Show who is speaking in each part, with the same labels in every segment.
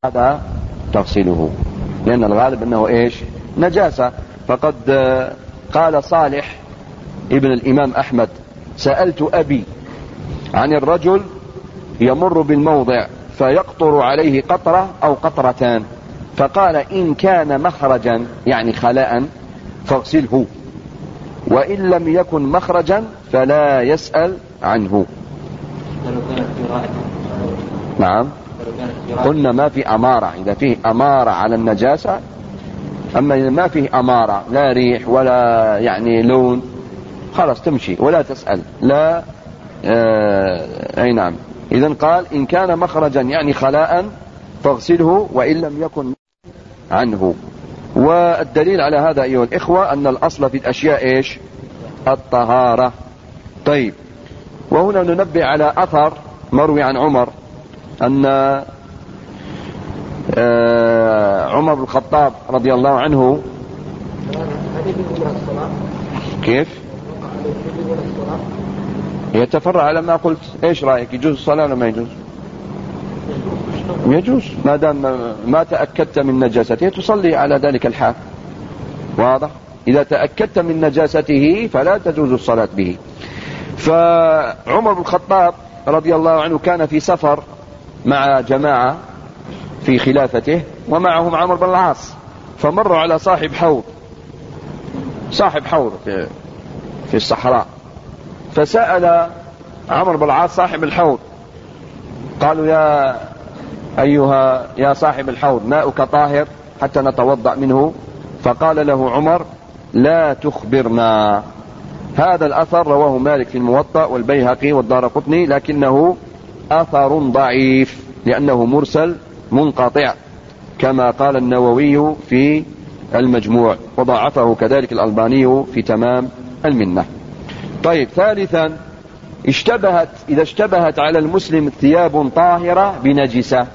Speaker 1: هذا تغسله، لأن الغالب أنه إيش؟ نجاسة. فقد قال صالح ابن الإمام أحمد: سألت أبي عن الرجل يمر بالموضع فيقطر عليه قطرة أو قطرتان، فقال: إن كان مخرجا يعني خلاء فاغسله، وإن لم يكن مخرجا فلا يسأل عنه. نعم، قلنا ما في أمارة. إذا فيه أمارة على النجاسة، أما إذا ما فيه أمارة لا ريح ولا يعني لون خلاص تمشي ولا تسأل. لا أي نعم. إذن قال: إن كان مخرجا يعني خلاء فاغسله، وإن لم يكن عنه. والدليل على هذا أيها الإخوة أن الأصل في الأشياء إيش؟ الطهارة. طيب، وهنا ننبه على أثر مروي عن عمر أن عمر بن الخطاب رضي الله عنه. كيف يتفرع على ما قلت؟ ايش رأيك؟ يجوز الصلاة ولا ما يجوز؟ يجوز ما دام ما تأكدت من نجاسته تصلي على ذلك الحال. واضح؟ إذا تأكدت من نجاسته فلا تجوز الصلاة به. فعمر بن الخطاب رضي الله عنه كان في سفر مع جماعة في خلافته، ومعهم عمرو بن العاص، فمروا على صاحب حوض في الصحراء، فسأل عمرو بن العاص صاحب الحوض، قالوا: يا صاحب الحوض، ماؤك طاهر حتى نتوضأ منه؟ فقال له عمر: لا تخبرنا. هذا الأثر رواه مالك في الموطأ والبيهقي والدارقطني، لكنه أثر ضعيف لأنه مرسل منقطع، كما قال النووي في المجموع، وضعفه كذلك الألباني في تمام المنة. طيب، ثالثا، إذا اشتبهت على المسلم ثياب طاهرة بنجسة.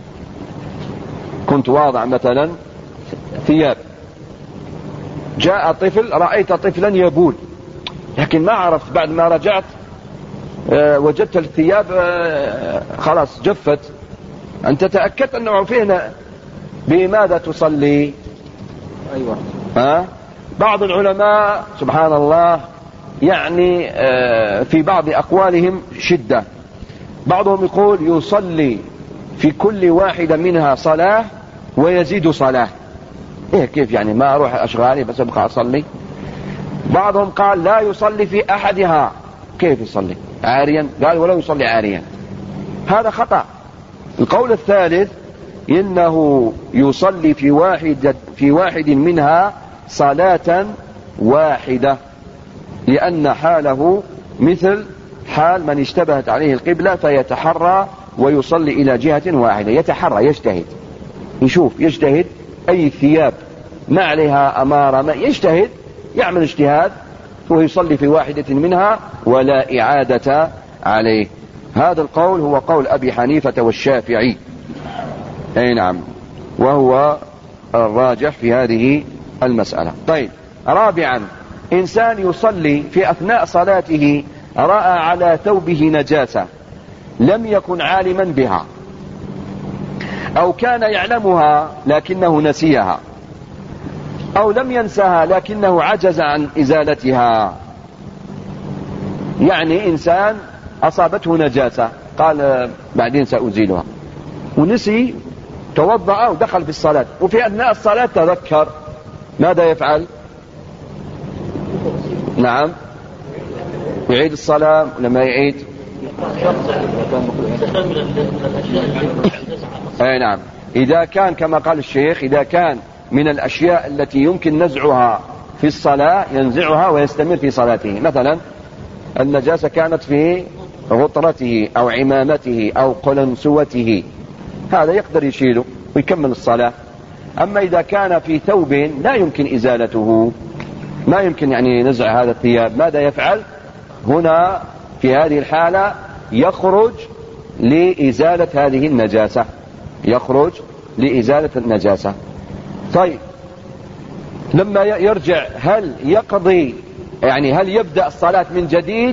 Speaker 1: كنت واضع مثلا ثياب، جاء طفل، رأيت طفلا يبول، لكن ما عرفت، بعد ما رجعت وجدت الثياب خلاص جفت، أنت تأكدت أنه فينا، بماذا تصلي؟ أيوة. بعض العلماء سبحان الله يعني في بعض أقوالهم شدة. بعضهم يقول يصلي في كل واحدة منها صلاة ويزيد صلاة. كيف يعني؟ ما أروح أشغالي بس أبقى أصلي؟ بعضهم قال لا يصلي في أحدها. كيف يصلي عاريا؟ قال ولا يصلي عاريا. هذا خطأ. القول الثالث إنه يصلي في واحد منها صلاة واحدة، لأن حاله مثل حال من اشتبهت عليه القبلة فيتحرى ويصلي إلى جهة واحدة. يتحرى، يجتهد، يجتهد أي ثياب ما عليها أمارة، ما يجتهد، يعمل اجتهاد ويصلي في واحدة منها ولا إعادة عليه. هذا القول هو قول أبي حنيفة والشافعي، أي نعم، وهو الراجح في هذه المسألة. طيب، رابعا، إنسان يصلي في أثناء صلاته رأى على ثوبه نجاسة لم يكن عالما بها، أو كان يعلمها لكنه نسيها، أو لم ينسها لكنه عجز عن إزالتها. يعني إنسان أصابته نجاسة قال بعدين سأزيلها، ونسي، توضأ ودخل في الصلاة، وفي أثناء الصلاة تذكر، ماذا يفعل؟ نعم، يعيد الصلاة لما يعيد. أي نعم، إذا كان كما قال الشيخ، إذا كان من الأشياء التي يمكن نزعها في الصلاة ينزعها ويستمر في صلاته. مثلا النجاسة كانت في غطرته أو عمامته أو قلنسوته، هذا يقدر يشيله ويكمل الصلاة. أما إذا كان في ثوب لا يمكن إزالته، ما يمكن يعني نزع هذا الثياب، ماذا يفعل؟ هنا في هذه الحالة يخرج لإزالة هذه النجاسة، يخرج لإزالة النجاسة. طيب، لما يرجع هل يقضي، يعني هل يبدأ الصلاة من جديد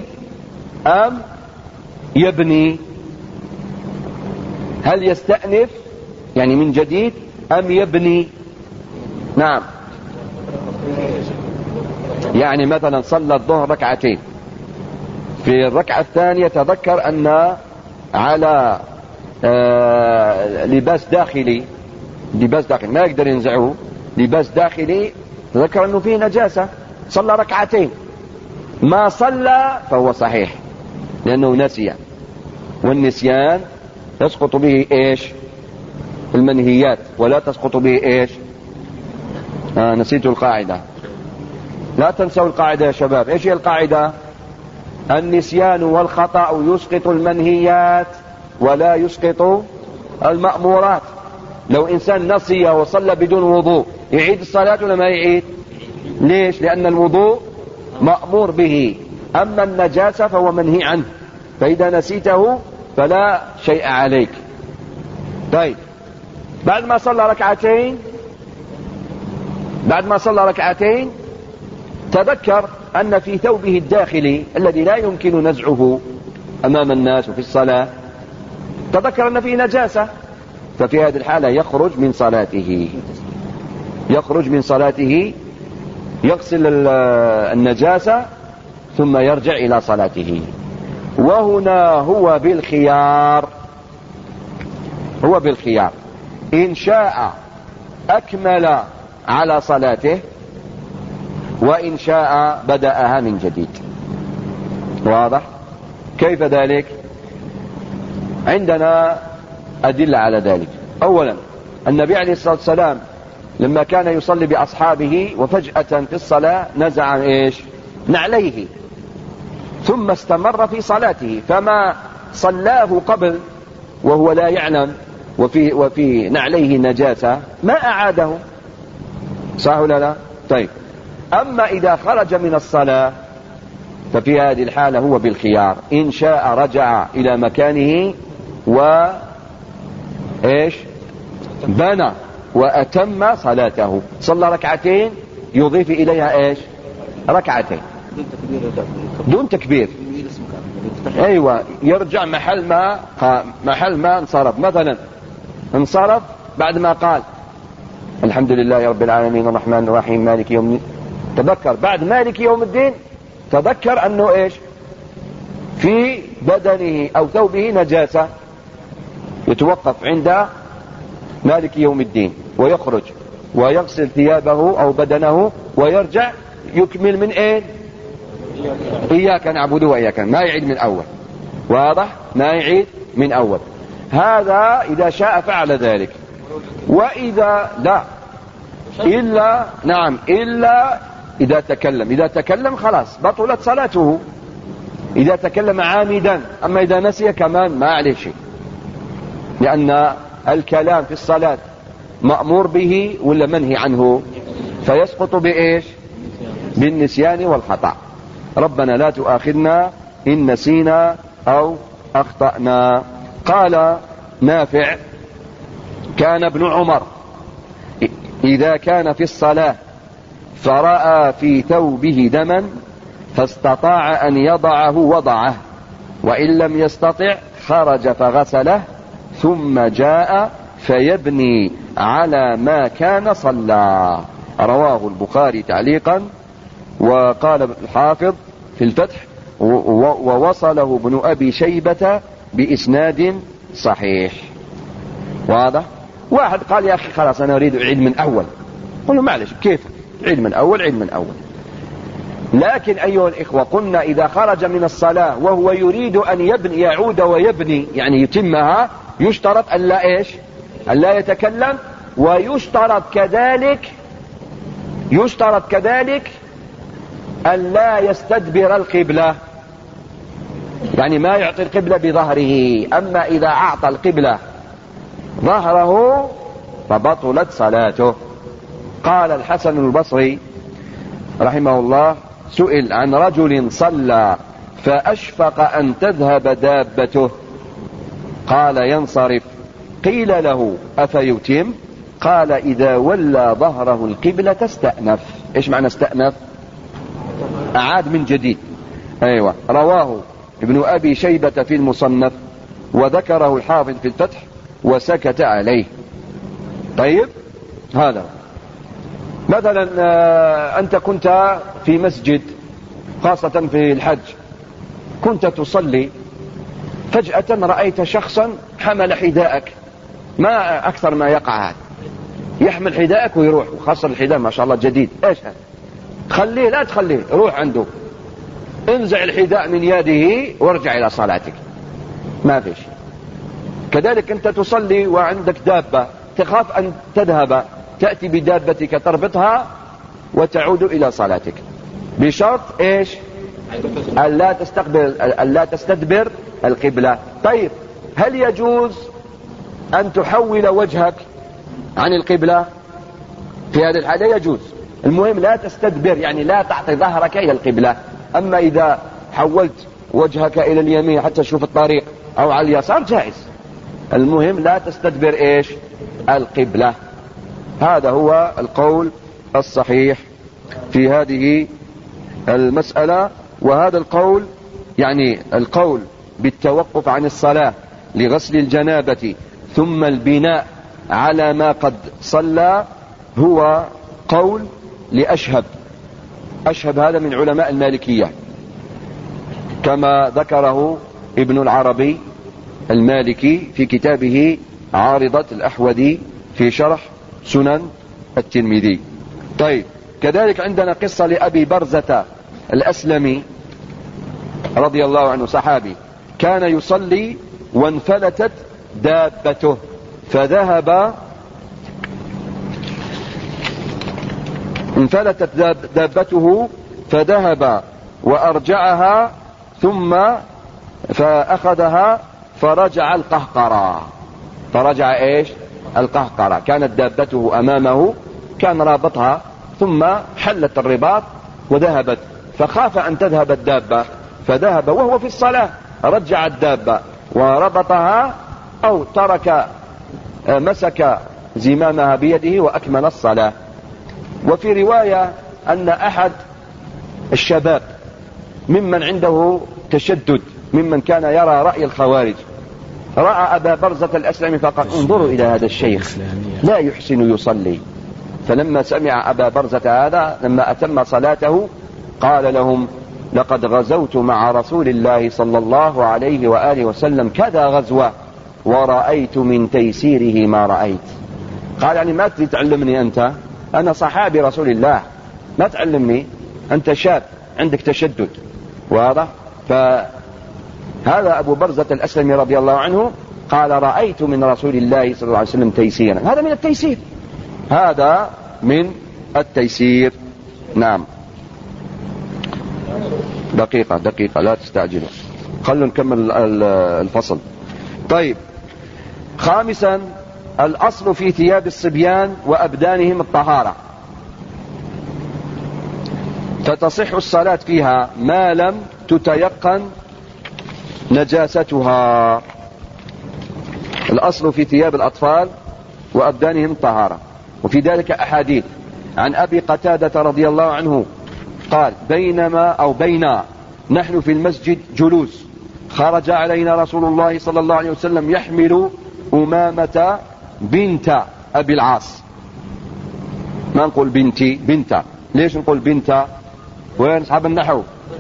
Speaker 1: أم يبني؟ هل يستأنف يعني من جديد أم يبني؟ نعم، يعني مثلا صلى الظهر ركعتين، في الركعة الثانية تذكر أن على لباس داخلي ما يقدر ينزعه، لباس داخلي، تذكر أنه فيه نجاسة، صلى ركعتين، ما صلى فهو صحيح لأنه نسي، والنسيان يسقط به إيش؟ المنهيات، ولا تسقط به إيش؟ نسيت القاعدة، لا تنسوا القاعدة يا شباب. إيش هي القاعدة؟ النسيان والخطأ يسقط المنهيات ولا يسقط المأمورات. لو إنسان نسي وصلى بدون وضوء يعيد الصلاة ولا ما يعيد؟ ليش؟ لأن الوضوء مأمور به، أما النجاسة فهو منهي عنه، فإذا نسيته فلا شيء عليك. طيب، بعد ما صلى ركعتين تذكر أن في ثوبه الداخلي الذي لا يمكن نزعه أمام الناس وفي الصلاة، تذكر أن فيه نجاسة، ففي هذه الحالة يخرج من صلاته، يغسل النجاسة ثم يرجع إلى صلاته. وهنا هو بالخيار، إن شاء أكمل على صلاته، وإن شاء بدأها من جديد. واضح؟ كيف ذلك؟ عندنا أدلة على ذلك. أولا، النبي عليه الصلاة والسلام لما كان يصلي بأصحابه وفجأة في الصلاة نزع إيش؟ نعليه، ثم استمر في صلاته، فما صلاه قبل وهو لا يعلم وفي نعليه نجاسة ما أعاده، صح ولا لا؟ طيب، أما إذا خرج من الصلاة ففي هذه الحالة هو بالخيار، إن شاء رجع إلى مكانه بنى وأتم صلاته، صلى ركعتين يضيف إليها إيش؟ ركعتين دون تكبير. أيوة، يرجع محل ما انصرف. مثلا انصرف بعد ما قال الحمد لله رب العالمين الرحمن الرحيم مالك يوم الدين، تذكر بعد مالك يوم الدين تذكر أنه إيش؟ في بدنه أو ثوبه نجاسة، يتوقف عند مالك يوم الدين ويخرج ويغسل ثيابه أو بدنه ويرجع يكمل من إيه؟ إياك نعبد وإياك، ما يعيد من أول. واضح؟ ما يعيد من أول. هذا إذا شاء فعل ذلك. وإذا لا، إلا إذا تكلم خلاص بطلت صلاته، إذا تكلم عامدا. أما إذا نسي كمان ما عليه شيء، لأن الكلام في الصلاة مأمور به ولا منهي عنه، فيسقط بإيش؟ بالنسيان والخطأ. ربنا لا تؤاخذنا إن نسينا أو أخطأنا. قال نافع: كان ابن عمر إذا كان في الصلاة فرأى في ثوبه دما فاستطاع أن يضعه وضعه، وإن لم يستطع خرج فغسله ثم جاء فيبني على ما كان صلى. رواه البخاري تعليقا، وقال الحافظ في الفتح ووصله ابن أبي شيبة بإسناد صحيح. واضح؟ واحد قال يا أخي خلاص أنا أريد أعيد من أول، قلوا معلش كيف عيد من أول. لكن أيها الإخوة، قلنا إذا خرج من الصلاة وهو يريد أن يعود ويبني يعني يتمها، يشترط ألا إيش؟ ألا يتكلم، ويشترط كذلك ألا يستدبر القبلة، يعني ما يعطي القبلة بظهره. أما إذا أعطى القبلة ظهره فبطلت صلاته. قال الحسن البصري رحمه الله: سئل عن رجل صلى فأشفق أن تذهب دابته، قال: ينصرف. قيل له: أفيتم؟ قال: إذا ولى ظهره القبلة استأنف. إيش معنى استأنف؟ أعاد من جديد. أيوة. رواه ابن أبي شيبة في المصنف، وذكره الحافظ في الفتح وسكت عليه. طيب، هذا مثلا أنت كنت في مسجد خاصة في الحج، كنت تصلي، فجأة رأيت شخصا حمل حذاءك، ما أكثر ما يقع هذا، يحمل حذاءك ويروح، وخاصة الحذاء ما شاء الله جديد، إيش هذا؟ تخليه؟ لا تخليه، روح عنده، انزع الحذاء من يده وارجع إلى صلاتك، ما فيش. كذلك أنت تصلي وعندك دابة، تخاف أن تذهب، تأتي بدابتك تربطها وتعود إلى صلاتك، بشرط إيش؟ ألا تستدبر القبلة. طيب، هل يجوز أن تحول وجهك عن القبلة؟ في هذه الحالة يجوز، المهم لا تستدبر، يعني لا تعطي ظهرك إلى القبلة. أما إذا حولت وجهك إلى اليمين حتى تشوف الطريق أو على اليسار جائز، المهم لا تستدبر إيش؟ القبلة. هذا هو القول الصحيح في هذه المسألة. وهذا القول، يعني القول بالتوقف عن الصلاة لغسل الجنابة ثم البناء على ما قد صلى، هو قول لأشهب. أشهب هذا من علماء المالكية، كما ذكره ابن العربي المالكي في كتابه عارضة الأحوذي في شرح سنن الترمذي. طيب، كذلك عندنا قصة لأبي برزة الأسلمي رضي الله عنه، صحابي، كان يصلي وانفلتت دابته فذهب وأرجعها، ثم فأخذها فرجع القهقرة. القهقرة كانت دابته أمامه، كان رابطها ثم حلت الرباط وذهبت، فخاف أن تذهب الدابة فذهب وهو في الصلاة، رجع الدابة وربطها أو مسك زمامها بيده وأكمل الصلاة. وفي رواية أن أحد الشباب ممن عنده تشدد، ممن كان يرى رأي الخوارج، رأى أبا برزة الأسلمي فقال: انظروا إلى هذا الشيخ لا يحسن يصلي. فلما سمع أبا برزة هذا لما أتم صلاته قال لهم: لقد غزوت مع رسول الله صلى الله عليه وآله وسلم كذا غزوة ورأيت من تيسيره ما رأيت. قال: يعني ما تعلمني أنت؟ أنا صحابي رسول الله، ما تعلمني، أنت شاب عندك تشدد. واضح؟ فهذا أبو برزة الأسلمي رضي الله عنه قال: رأيت من رسول الله صلى الله عليه وسلم تيسيرا. هذا من التيسير، هذا من التيسير. نعم. دقيقة لا تستعجلوا، خلوا نكمل الفصل. طيب، خامسا، الأصل في ثياب الصبيان وأبدانهم الطهارة، فتصح الصلاة فيها ما لم تتيقن نجاستها. الأصل في ثياب الأطفال وأبدانهم الطهارة، وفي ذلك أحاديث عن أبي قتادة رضي الله عنه قال: بينا نحن في المسجد جلوس، خرج علينا رسول الله صلى الله عليه وسلم يحمل أمامة بنت أبي العاص. ما نقول بنتي، بنت. ليش نقول بنت؟ وين أصحاب النحو؟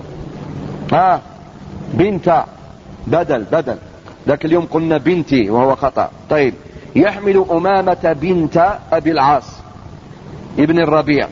Speaker 1: بنت بدل ذاك اليوم قلنا بنتي وهو خطأ. طيب، يحمل أمامة بنت أبي العاص ابن الربيع،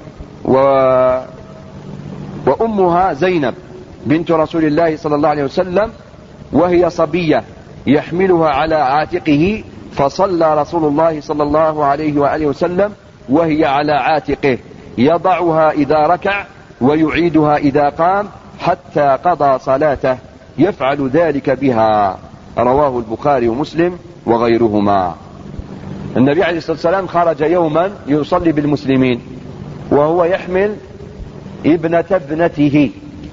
Speaker 1: وأمها زينب بنت رسول الله صلى الله عليه وسلم، وهي صبية يحملها على عاتقه، فصلى رسول الله صلى الله عليه وآله وسلم وهي على عاتقه، يضعها إذا ركع ويعيدها إذا قام حتى قضى صلاته، يفعل ذلك بها. رواه البخاري ومسلم وغيرهما. النبي عليه الصلاة والسلام خرج يوما يصلي بالمسلمين وهو يحمل ابنة ابنته،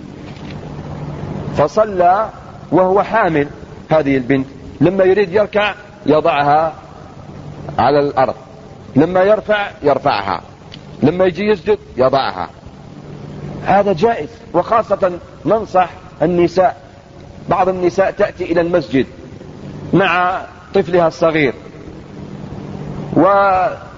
Speaker 1: فصلى وهو حامل هذه البنت، لما يريد يركع يضعها على الأرض، لما يرفعها، لما يجي يسجد يضعها. هذا جائز. وخاصة ننصح النساء، بعض النساء تأتي إلى المسجد مع طفلها الصغير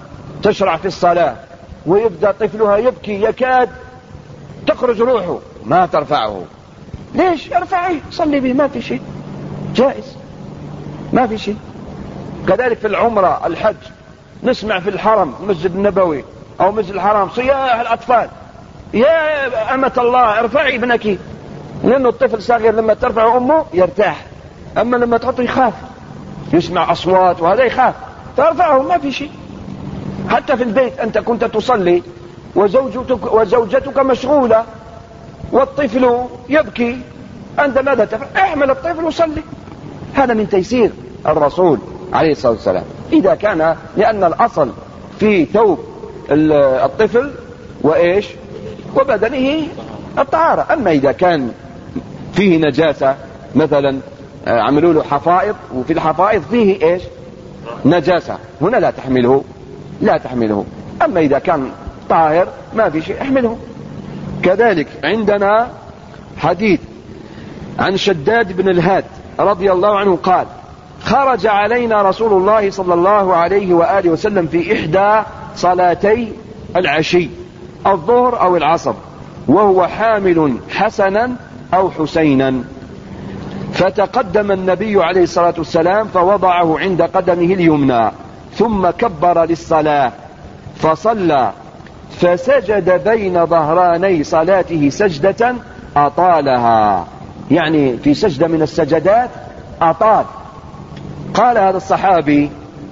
Speaker 1: تشرع في الصلاة ويبدأ طفلها يبكي يكاد تخرج روحه، ما ترفعه. ليش؟ ارفعيه صلي به، ما في شيء، جائز، ما في شيء. كذلك في العمرة الحج نسمع في الحرم المسجد النبوي أو مسجد الحرام صياح الأطفال: يا أمة الله ارفعي ابنك، لأنه الطفل صغير لما ترفع أمه يرتاح، أما لما تحطه يخاف، يسمع أصوات وهذا يخاف، ترفعه ما في شيء. حتى في البيت أنت كنت تصلي وزوجتك مشغولة والطفل يبكي، أنت ماذا تفعل؟ احمل الطفل وصلي. هذا من تيسير الرسول عليه الصلاة والسلام، إذا كان، لأن الأصل في ثوب الطفل وإيش وبدنه الطهارة. أما إذا كان فيه نجاسة، مثلا عملوا له حفائض وفي الحفائض فيه إيش نجاسة، هنا لا تحمله. أما إذا كان طاهر ما في شيء احمله. كذلك عندنا حديث عن شداد بن الهاد رضي الله عنه قال: خرج علينا رسول الله صلى الله عليه وآله وسلم في إحدى صلاتي العشي، الظهر أو العصر، وهو حامل حسنا أو حسينا، فتقدم النبي عليه الصلاة والسلام فوضعه عند قدمه اليمنى، ثم كبر للصلاة فصلى، فسجد بين ظهراني صلاته سجدة أطالها، يعني في سجدة من السجدات أطال. قال هذا الصحابي: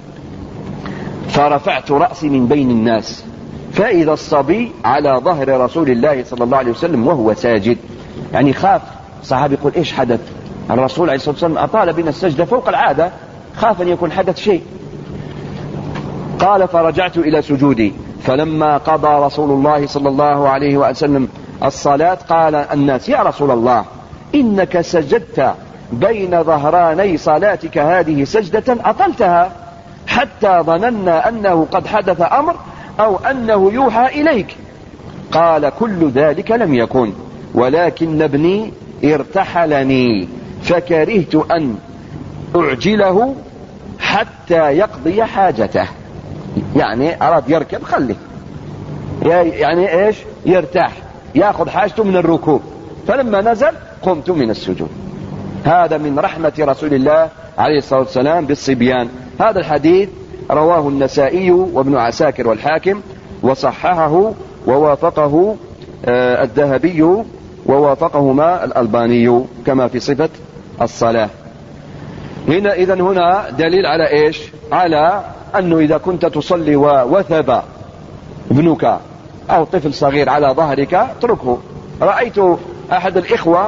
Speaker 1: فرفعت رأسي من بين الناس فإذا الصبي على ظهر رسول الله صلى الله عليه وسلم وهو ساجد. يعني خاف الصحابي، يقول: إيش حدث؟ الرسول عليه الصلاة والسلام أطال بنا السجدة فوق العادة، خاف أن يكون حدث شيء. قال: فرجعت إلى سجودي، فلما قضى رسول الله صلى الله عليه وسلم الصلاة قال الناس: يا رسول الله، إنك سجدت بين ظهراني صلاتك هذه سجدة أطلتها حتى ظننا أنه قد حدث أمر أو أنه يوحى إليك. قال: كل ذلك لم يكن، ولكن ابني ارتحلني فكرهت أن أعجله حتى يقضي حاجته. يعني أراد يركب، خليه يعني إيش يرتاح، يأخذ حاجته من الركوب، فلما نزل قمت من السجود. هذا من رحمة رسول الله عليه الصلاة والسلام بالصبيان. هذا الحديث رواه النسائي وابن عساكر والحاكم، وصححه ووافقه الذهبي ووافقهما الألباني كما في صفة الصلاة. إذن هنا دليل على إيش؟ على أنه إذا كنت تصلي ووثب ابنك أو طفل صغير على ظهرك اتركه. رأيت أحد الإخوة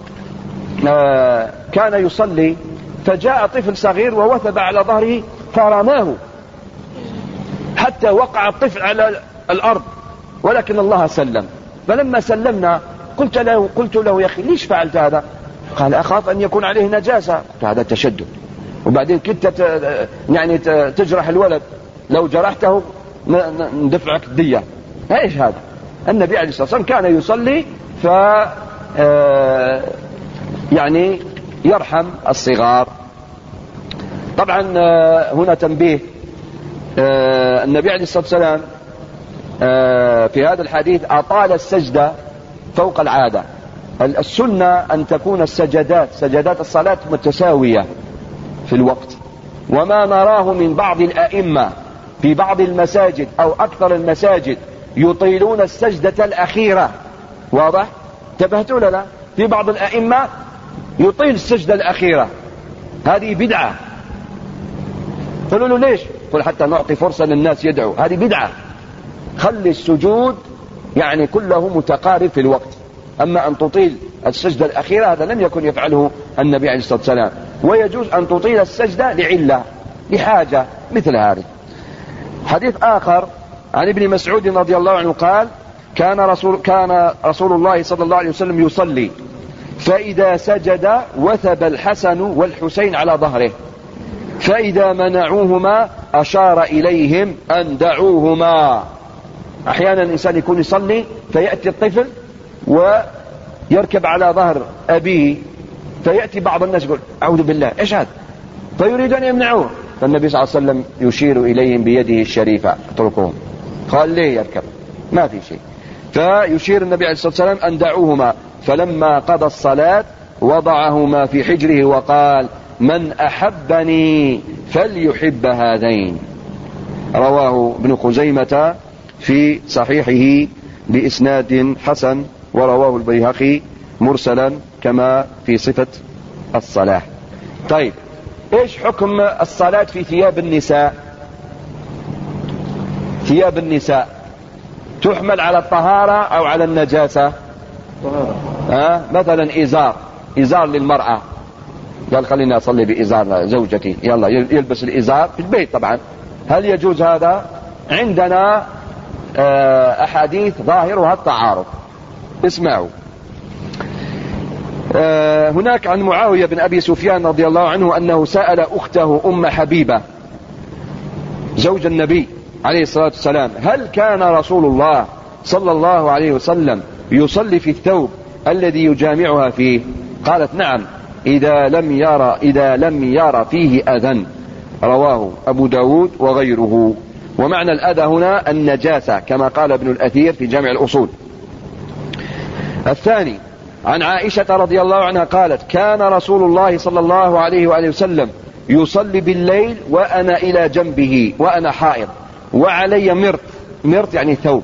Speaker 1: كان يصلي فجاء طفل صغير ووثب على ظهره فرماه حتى وقع الطفل على الأرض، ولكن الله سلم. فلما سلمنا قلت له: يا أخي ليش فعلت هذا؟ قال: أخاف أن يكون عليه نجاسة. قلت: هذا تشدد، وبعدين كنت يعني تجرح الولد، لو جرحته ندفعك الدية. ايش هذا؟ النبي عليه الصلاة والسلام كان يصلي يعني يرحم الصغار. طبعا هنا تنبيه، النبي عليه الصلاة والسلام في هذا الحديث أطال السجدة فوق العادة. السنة أن تكون سجدات الصلاة متساوية في الوقت، وما نراه من بعض الأئمة في بعض المساجد أو أكثر المساجد يطيلون السجدة الأخيرة. واضح؟ انتبهتوا لا؟ في بعض الأئمة يطيل السجدة الأخيرة، هذه بدعة. قالوا له: ليش؟ قل: حتى نعطي فرصة للناس يدعوا. هذه بدعة. خلي السجود يعني كله متقارب في الوقت. أما أن تطيل السجدة الأخيرة هذا لم يكن يفعله النبي عليه الصلاة والسلام. ويجوز أن تطيل السجدة لعلة، لحاجة مثل هذه. حديث آخر عن ابن مسعود رضي الله عنه قال: كان رسول الله صلى الله عليه وسلم يصلي فإذا سجد وثب الحسن والحسين على ظهره، فإذا منعوهما أشار إليهم أن دعوهما. أحيانا الإنسان يكون يصلي فيأتي الطفل ويركب على ظهر أبيه، فيأتي بعض الناس يقول: أعوذ بالله، إيش هذا؟ فيريد أن يمنعوه. فالنبي صلى الله عليه وسلم يشير إليهم بيده الشريفة اتركوهم. قال ليه يركب؟ ما في شيء. فيشير النبي عليه الصلاة والسلام أن دعوهما، فلما قضى الصلاة وضعهما في حجره وقال من أحبني فليحب هذين. رواه ابن خزيمة في صحيحه بإسناد حسن، ورواه البيهقي مرسلا كما في صفة الصلاة. طيب ايش حكم الصلاة في ثياب النساء؟ ثياب النساء تحمل على الطهارة او على النجاسة؟ مثلا إزار للمرأة، قال خليني أصلي بإزار زوجتي، يلا يلبس الإزار في البيت طبعا، هل يجوز هذا؟ عندنا أحاديث ظاهرها التعارض. اسمعوا. هناك عن معاوية بن أبي سفيان رضي الله عنه أنه سأل أخته أم حبيبة زوج النبي عليه الصلاة والسلام هل كان رسول الله صلى الله عليه وسلم يصلي في الثوب الذي يجامعها فيه؟ قالت نعم إذا لم يرى فيه أذى. رواه أبو داود وغيره. ومعنى الأذى هنا النجاسة كما قال ابن الأثير في جامع الأصول. الثاني عن عائشة رضي الله عنها قالت كان رسول الله صلى الله عليه وآله وسلم يصلي بالليل وأنا إلى جنبه وأنا حائض وعلي مرط يعني ثوب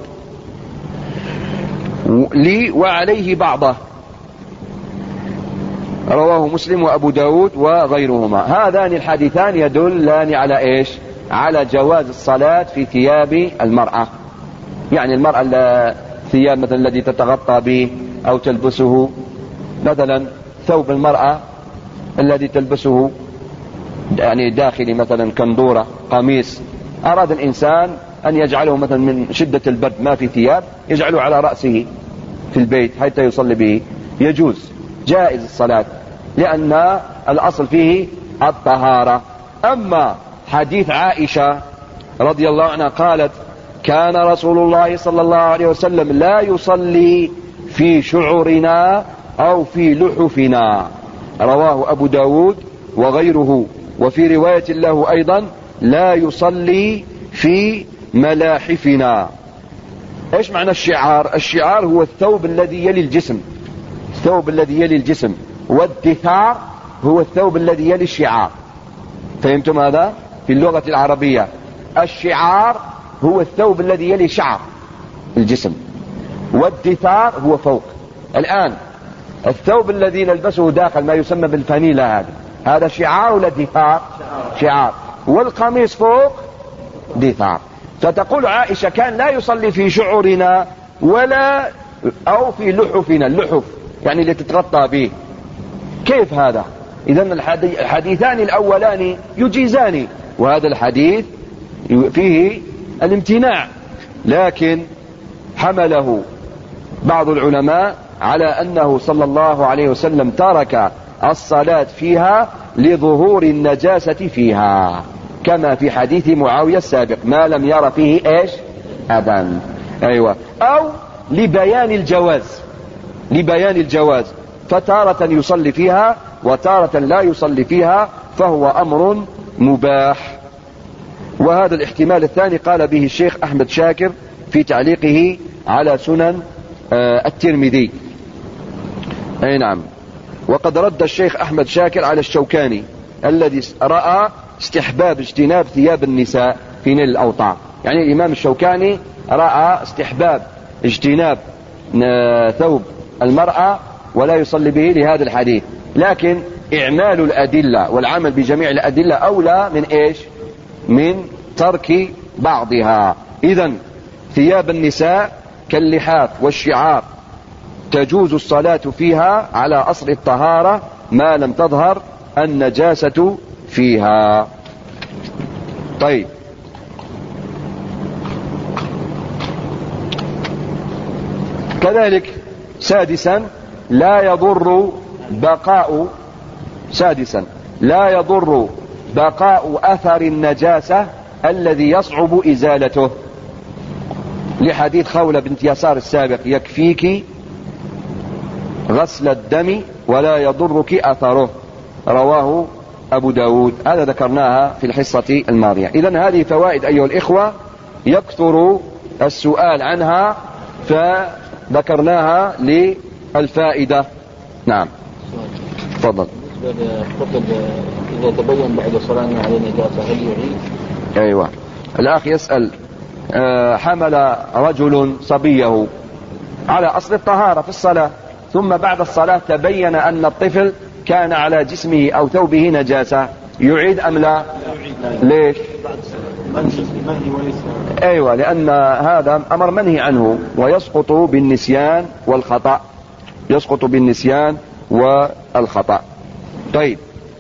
Speaker 1: لي وعليه بعضه. رواه مسلم وأبو داود وغيرهما. هذان الحديثان يدلان على إيش؟ على جواز الصلاة في ثياب المرأة، يعني المرأة الثياب مثلا الذي تتغطى به أو تلبسه، مثلا ثوب المرأة الذي تلبسه يعني داخلي مثلا كندورة قميص، أراد الإنسان أن يجعله مثلا من شدة البرد ما في ثياب يجعله على رأسه في البيت حتى يصلي به، يجوز جائز الصلاة لأن الأصل فيه الطهارة. أما حديث عائشة رضي الله عنها قالت كان رسول الله صلى الله عليه وسلم لا يصلي في شعرنا أو في لحفنا، رواه أبو داود وغيره. وفي رواية له أيضا لا يصلي في ملاحفنا. ايش معنى الشعار؟ الشعار هو الثوب الذي يلي الجسم، الثوب الذي يلي الجسم، والدثار هو الثوب الذي يلي الشعار. فهمتم هذا؟ في اللغة العربية الشعار هو الثوب الذي يلي شعر الجسم، والدثار هو فوق. الآن الثوب الذي نلبسه داخل ما يسمى بالفانيلا هذا شعار ولا دثار؟ شعار. والقميص فوق دثار. فتقول عائشة كان لا يصلي في شعرنا ولا أو في لحفنا، اللحف يعني اللي تتغطى به. كيف هذا؟ إذن الحديثان الأولان يجيزان، وهذا الحديث فيه الامتناع، لكن حمله بعض العلماء على أنه صلى الله عليه وسلم ترك الصلاة فيها لظهور النجاسة فيها، كما في حديث معاوية السابق ما لم ير فيه إيش؟ أذى. أيوة. أو لبيان الجواز، فتارة يصلي فيها وتارة لا يصلي فيها، فهو أمر مباح. وهذا الاحتمال الثاني قال به الشيخ أحمد شاكر في تعليقه على سنن الترمذي. أي نعم. وقد رد الشيخ أحمد شاكر على الشوكاني الذي رأى استحباب اجتناب ثياب النساء في نيل الأوطار. يعني الإمام الشوكاني رأى استحباب اجتناب ثوب المرأة ولا يصلي به لهذا الحديث، لكن إعمال الأدلة والعمل بجميع الأدلة أولى من إيش؟ من ترك بعضها. إذن ثياب النساء كاللحاف والشعار تجوز الصلاة فيها على أصل الطهارة ما لم تظهر النجاسة فيها. طيب، كذلك سادسا لا يضر بقاء أثر النجاسة الذي يصعب إزالته، لحديث خولة بنت يسار السابق يكفيك غسل الدم ولا يضرك أثره، رواه أبو داود. هذا ذكرناها في الحصة الماضية. إذن هذه فوائد أيها الإخوة يكثر السؤال عنها فذكرناها للفائدة. نعم تفضل.
Speaker 2: إذا تبين بعد صلاة على نجاسة هل يعيد؟
Speaker 1: أيوة. الأخ يسأل حمل رجل صبيه على أصل الطهارة في الصلاة، ثم بعد الصلاة تبين أن الطفل كان على جسمه أو ثوبه نجاسة، يعيد أم لا؟ ليش؟ أيوة، لأن هذا أمر منهي عنه ويسقط بالنسيان والخطأ، يسقط بالنسيان والخطأ. طيب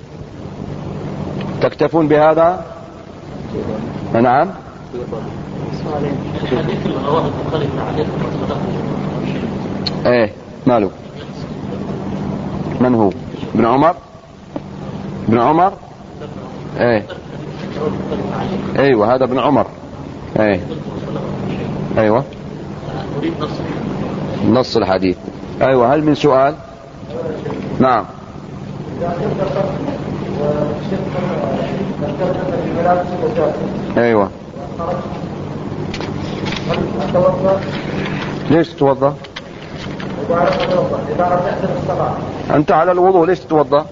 Speaker 1: تكتفون بهذا؟ نعم. ايه ماله؟ من هو؟ ابن عمر؟ ابن عمر؟ ايه ايوه هذا ابن عمر. ايه ايوه نص الحديث. ايوه هل من سؤال؟ نعم. ايوه ليش تتوضا؟ انت على الوضوء ليش تتوضا؟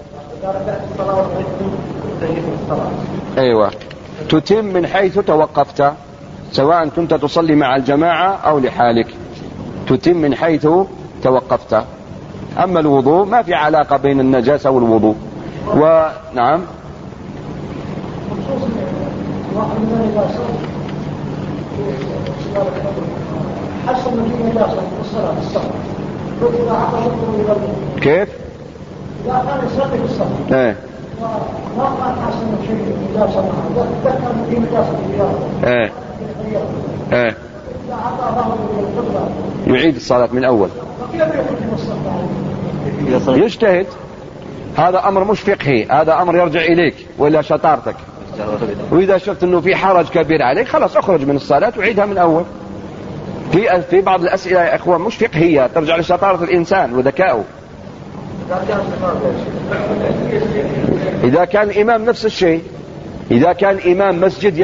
Speaker 1: ايوه تتم من حيث توقفت، سواء كنت تصلي مع الجماعة او لحالك، تتم من حيث توقفت. اما الوضوء ما في علاقة بين النجاسة والوضوء. ونعم. كيف؟ ايه ايه ايه يعيد الصلاة من اول، يجتهد. هذا امر مش فقهي، هذا امر يرجع اليك ولا شطارتك. واذا شفت انه في حرج كبير عليك خلاص اخرج من الصلاة وعيدها من اول. في بعض الاسئلة يا اخوان مش فقهية، ترجع لشطارة الانسان وذكائه. اذا كان الامام نفس الشيء، اذا كان امام مسجد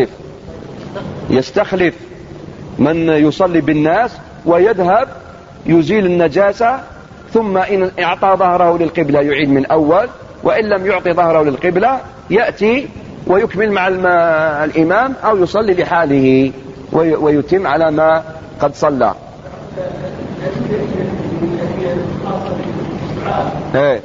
Speaker 1: يستخلف من يصلي بالناس ويذهب يزيل النجاسة، ثم إن اعطى ظهره للقبلة يعيد من أول، وإن لم يعطي ظهره للقبلة يأتي ويكمل مع الإمام أو يصلي لحاله ويتم على ما قد صلى. ايه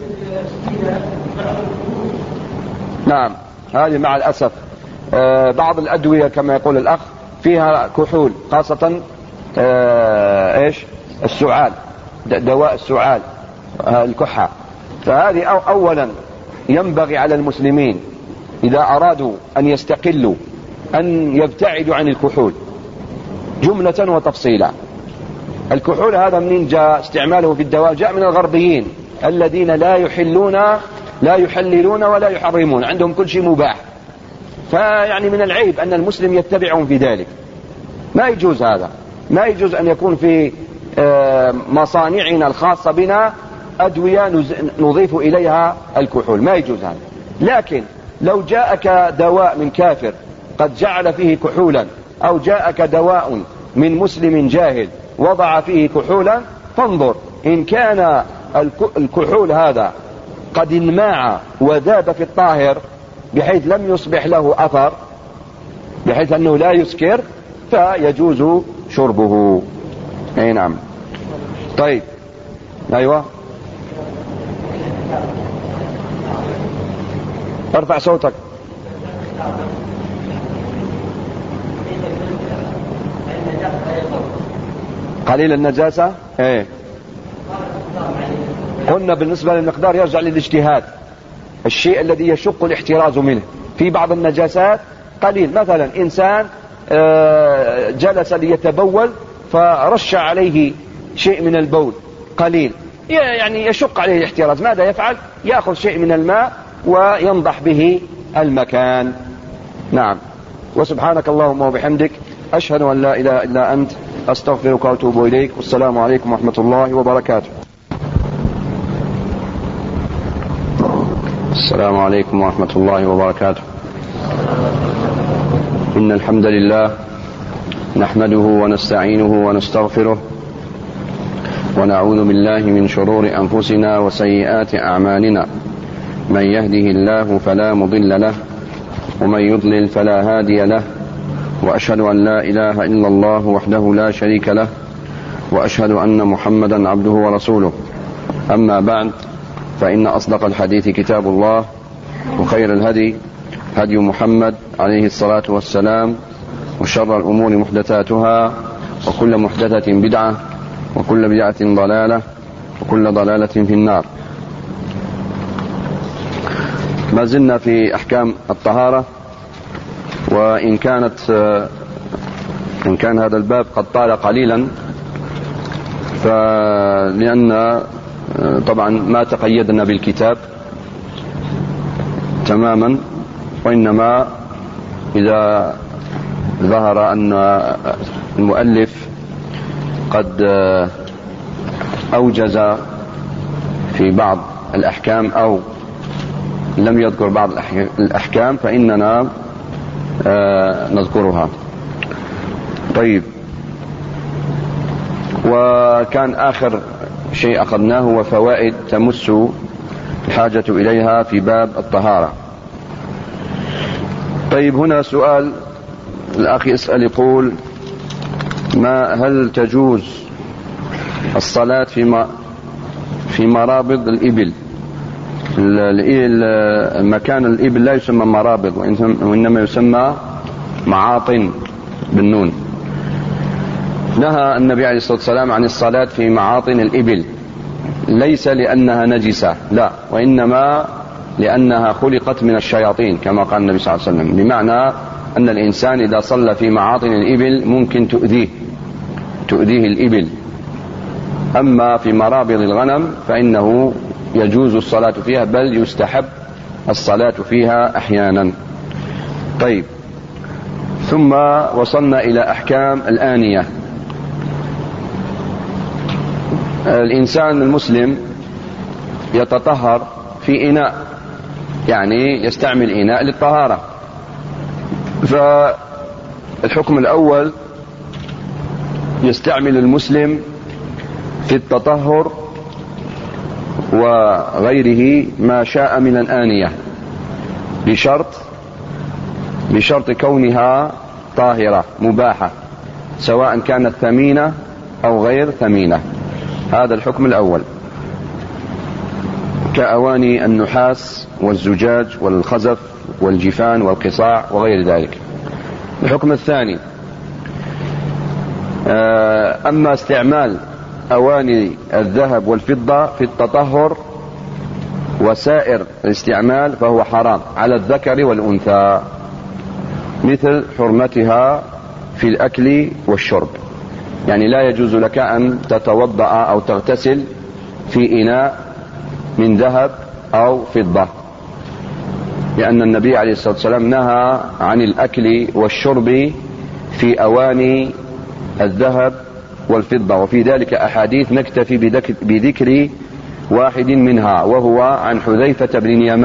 Speaker 1: نعم. هذه مع الأسف بعض الأدوية كما يقول الأخ فيها كحول، خاصة ايش السعال، دواء السعال الكحة. فهذه أولا ينبغي على المسلمين إذا أرادوا أن يستقلوا أن يبتعدوا عن الكحول جملة وتفصيلا. الكحول هذا منين جاء؟ استعماله في الدواء جاء من الغربيين الذين لا يحللون ولا يحرمون، عندهم كل شيء مباح. فيعني من العيب أن المسلم يتبعهم في ذلك. ما يجوز هذا، ما يجوز أن يكون في مصانعنا الخاصة بنا أدوية نضيف إليها الكحول، ما يجوز هذا. لكن لو جاءك دواء من كافر قد جعل فيه كحولا، أو جاءك دواء من مسلم جاهل وضع فيه كحولا، فانظر إن كان الكحول هذا قد انماع وذاب في الطاهر بحيث لم يصبح له أثر، بحيث أنه لا يسكر، فيجوز شربه. اي نعم. طيب ايوه ارفع صوتك. قليل النجاسة ايه قلنا بالنسبة للمقدار يرجع للاجتهاد، الشيء الذي يشق الاحتراز منه. في بعض النجاسات قليل، مثلا إنسان جلس ليتبول فرش عليه شيء من البول قليل، يعني يشق عليه الاحتراز، ماذا يفعل؟ يأخذ شيء من الماء وينضح به المكان. نعم. وسبحانك اللهم وبحمدك أشهد أن لا إله إلا أنت أستغفرك وأتوب إليك، والسلام عليكم ورحمة الله وبركاته.
Speaker 3: السلام عليكم ورحمة الله وبركاته. إن الحمد لله نحمده ونستعينه ونستغفره ونعوذ بالله من شرور أنفسنا وسيئات أعمالنا. من يهده الله فلا مضل له ومن يضلل فلا هادي له، وأشهد أن لا إله إلا الله وحده لا شريك له، وأشهد أن محمدا عبده ورسوله. أما بعد، فإن أصدق الحديث كتاب الله، وخير الهدي هدي محمد عليه الصلاة والسلام، وشر الأمور محدثاتها، وكل محدثة بدعة، وكل بدعة ضلالة، وكل ضلالة في النار. ما زلنا في أحكام الطهارة، وإن كان هذا الباب قد طال قليلا، لأن طبعا ما تقيدنا بالكتاب تماما، وإنما إذا ظهر أن المؤلف قد أوجز في بعض الأحكام أو لم يذكر بعض الأحكام فإننا نذكرها. طيب، وكان آخر شيء أخذناه وفوائد تمس الحاجة إليها في باب الطهارة. طيب، هنا سؤال الأخ يسأل يقول: هل تجوز الصلاة في مرابض الإبل؟ مكان الإبل لا يسمى مرابض، وإنما يسمى معاطن بالنون. نهى النبي عليه الصلاة والسلام عن الصلاة في معاطن الإبل، ليس لأنها نجسة، لا، وإنما لأنها خلقت من الشياطين كما قال النبي صلى الله عليه وسلم، بمعنى أن الإنسان إذا صلى في معاطن الإبل ممكن تؤذيه الإبل. أما في مرابض الغنم فإنه يجوز الصلاة فيها، بل يستحب الصلاة فيها أحيانا. طيب، ثم وصلنا إلى أحكام الآنية. الإنسان المسلم يتطهر في إناء، يعني يستعمل إناء للطهارة. فالحكم الأول: يستعمل المسلم في التطهر وغيره ما شاء من الآنية، بشرط كونها طاهرة مباحة، سواء كانت ثمينة أو غير ثمينة. هذا الحكم الأول، كأواني النحاس والزجاج والخزف والجفان والقصاع وغير ذلك. الحكم الثاني: أما استعمال أواني الذهب والفضة في التطهر وسائر الاستعمال فهو حرام على الذكر والأنثى، مثل حرمتها في الأكل والشرب. يعني لا يجوز لك أن تتوضأ أو تغتسل في إناء من ذهب أو فضة، لأن النبي عليه الصلاة والسلام نهى عن الأكل والشرب في أواني الذهب والفضة، وفي ذلك أحاديث نكتفي بذكر واحد منها، وهو عن حذيفة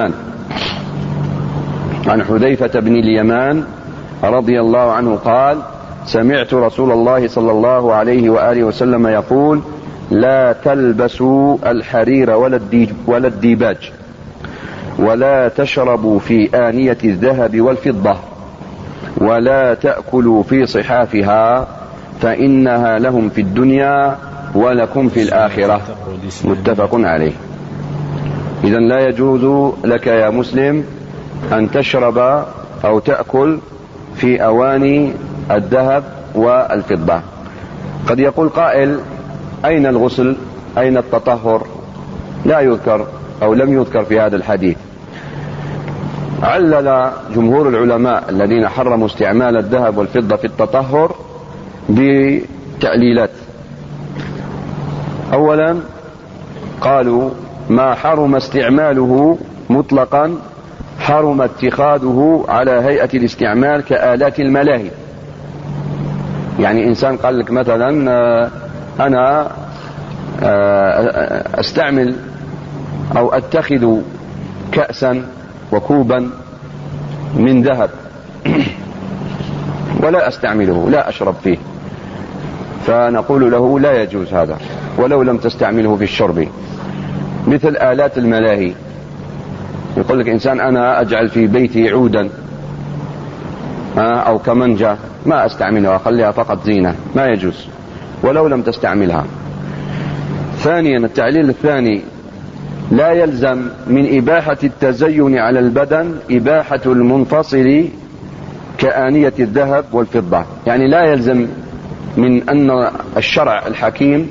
Speaker 3: بن اليمان رضي الله عنه قال: سمعت رسول الله صلى الله عليه وآله وسلم يقول: لا تلبسوا الحرير ولا الديباج، ولا تشربوا في آنية الذهب والفضة، ولا تأكلوا في صحافها، فإنها لهم في الدنيا ولكم في الآخرة. متفق عليه. إذن لا يجوز لك يا مسلم أن تشرب أو تأكل في أواني الذهب والفضة. قد يقول قائل: أين الغسل؟ أين التطهر؟ لا يذكر أو لم يذكر في هذا الحديث. علل جمهور العلماء الذين حرموا استعمال الذهب والفضة في التطهر بتعليلات. أولا قالوا: ما حرم استعماله مطلقا حرم اتخاذه على هيئة الاستعمال كآلات الملاهي. يعني إنسان قال لك مثلا: أنا أستعمل أو أتخذ كأسا وكوبا من ذهب ولا أستعمله، لا أشرب فيه، فنقول له لا يجوز هذا ولو لم تستعمله في الشرب. مثل آلات الملاهي، يقول لك إنسان أنا أجعل في بيتي عودا أو كمنجة ما أستعملها، أخليها فقط زينة، ما يجوز ولو لم تستعملها. ثانيا، التعليل الثاني: لا يلزم من إباحة التزين على البدن إباحة المنفصل كآنية الذهب والفضة. يعني لا يلزم من أن الشرع الحكيم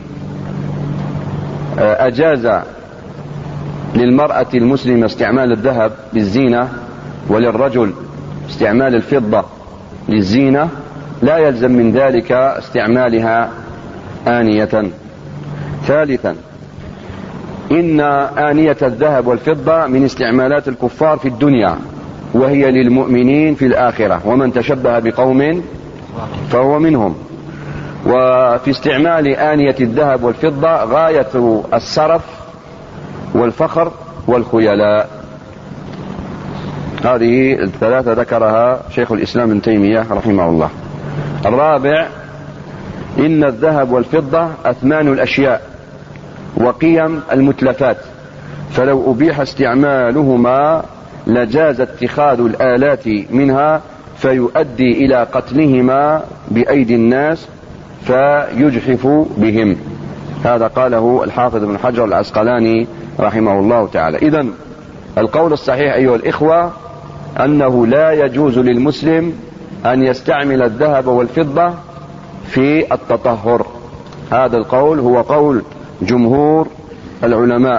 Speaker 3: أجاز للمرأة المسلمة استعمال الذهب للزينة وللرجل استعمال الفضة للزينة، لا يلزم من ذلك استعمالها آنية. ثالثا، إن آنية الذهب والفضة من استعمالات الكفار في الدنيا، وهي للمؤمنين في الآخرة، ومن تشبه بقوم فهو منهم. وفي استعمال آنية الذهب والفضة غاية السرف والفخر والخيلاء. هذه الثلاثة ذكرها شيخ الإسلام ابن تيمية رحمه الله. الرابع: إن الذهب والفضة أثمان الأشياء وقيم المتلفات، فلو أبيح استعمالهما لجاز اتخاذ الآلات منها فيؤدي إلى قتلهما بأيدي الناس فيجحف بهم. هذا قاله الحافظ ابن حجر العسقلاني رحمه الله تعالى. إذن القول الصحيح أيها الإخوة أنه لا يجوز للمسلم أن يستعمل الذهب والفضة في التطهر. هذا القول هو قول جمهور العلماء.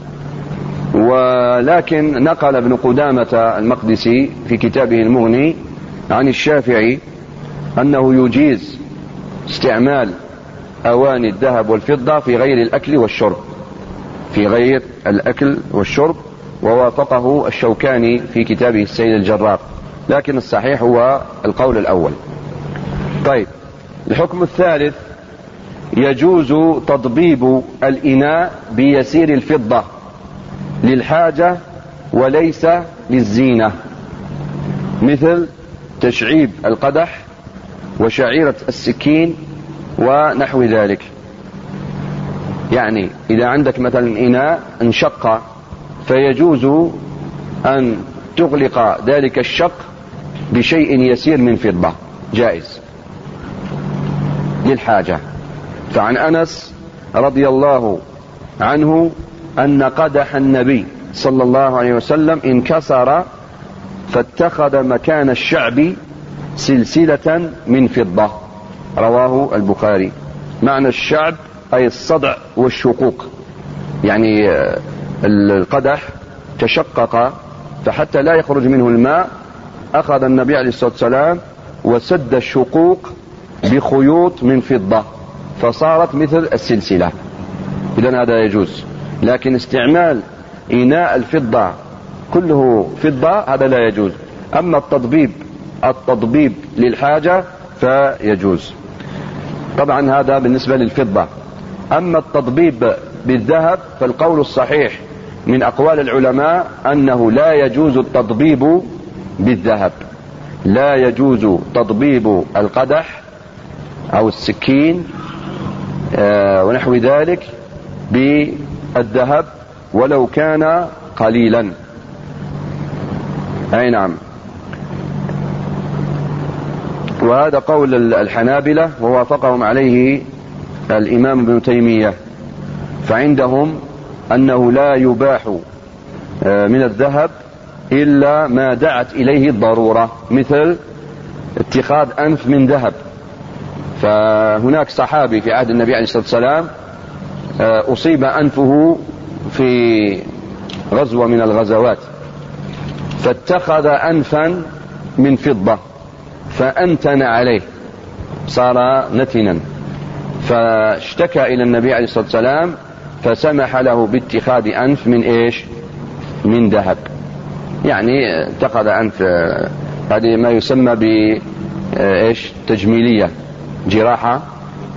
Speaker 3: ولكن نقل ابن قدامة المقدسي في كتابه المغني عن الشافعي أنه يجيز استعمال أواني الذهب والفضة في غير الأكل والشرب، في غير الأكل والشرب، ووافقه الشوكاني في كتابه السيل الجرار، لكن الصحيح هو القول الأول. طيب، الحكم الثالث: يجوز تضبيب الإناء بيسير الفضة للحاجة وليس للزينة، مثل تشعيب القدح وشعيرة السكين ونحو ذلك. يعني إذا عندك مثلا إناء انشق فيجوز أن تغلق ذلك الشق بشيء يسير من فضة، جائز للحاجة. فعن أنس رضي الله عنه أن قدح النبي صلى الله عليه وسلم انكسر فاتخذ مكان الشعب سلسلة من فضة، رواه البخاري. معنى الشعب أي الصدع والشقوق، يعني القدح تشقق فحتى لا يخرج منه الماء أخذ النبي عليه الصلاة والسلام وسد الشقوق بخيوط من فضة فصارت مثل السلسلة. إذن هذا يجوز. لكن استعمال إناء الفضة كله فضة هذا لا يجوز. أما التضبيب للحاجة فيجوز. طبعا هذا بالنسبة للفضة. أما التضبيب بالذهب فالقول الصحيح من أقوال العلماء أنه لا يجوز التضبيب بالذهب، لا يجوز تضبيب القدح أو السكين ونحو ذلك بالذهب ولو كان قليلا. أي نعم. وهذا قول الحنابلة ووافقهم عليه الإمام ابن تيمية، فعندهم أنه لا يباح من الذهب إلا ما دعت إليه الضرورة، مثل اتخاذ أنف من ذهب. فهناك صحابي في عهد النبي عليه الصلاة والسلام أصيب أنفه في غزوة من الغزوات فاتخذ أنفا من فضة فأنتن عليه صار نتنا، فاشتكى إلى النبي عليه الصلاة والسلام فسمح له باتخاذ أنف من إيش؟ من ذهب. يعني اتخذ أنف، هذه ما يسمى بإيش؟ تجميلية، جراحة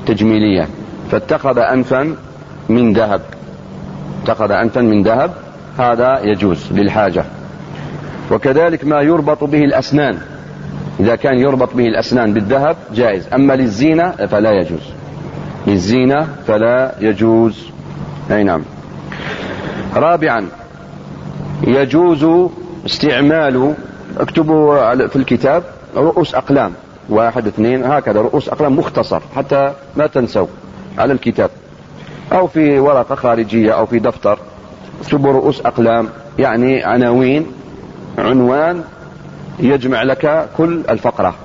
Speaker 3: تجميلية. فاتخذ أنفا من ذهب، اتخذ أنفا من ذهب هذا يجوز للحاجة. وكذلك ما يربط به الأسنان، إذا كان يربط به الأسنان بالذهب جائز، أما للزينة فلا يجوز، للزينة فلا يجوز. أي نعم. رابعا يجوز استعمال، اكتبوا في الكتاب رؤوس أقلام 1 2 هكذا، رؤوس أقلام مختصر حتى ما تنسوا على الكتاب، أو في ورقة خارجية أو في دفتر اكتبوا رؤوس أقلام، يعني عناوين، عنوان يجمع لك كل الفقرة.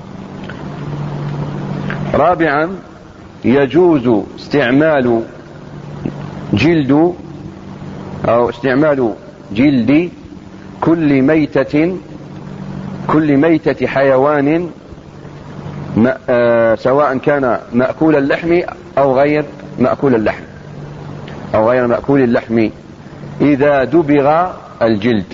Speaker 3: رابعا يجوز استعمال جلد أو استعمال جلد كل ميتة حيوان سواء كان مأكول اللحم أو غير مأكول اللحم، أو غير مأكول اللحم إذا دبغ الجلد،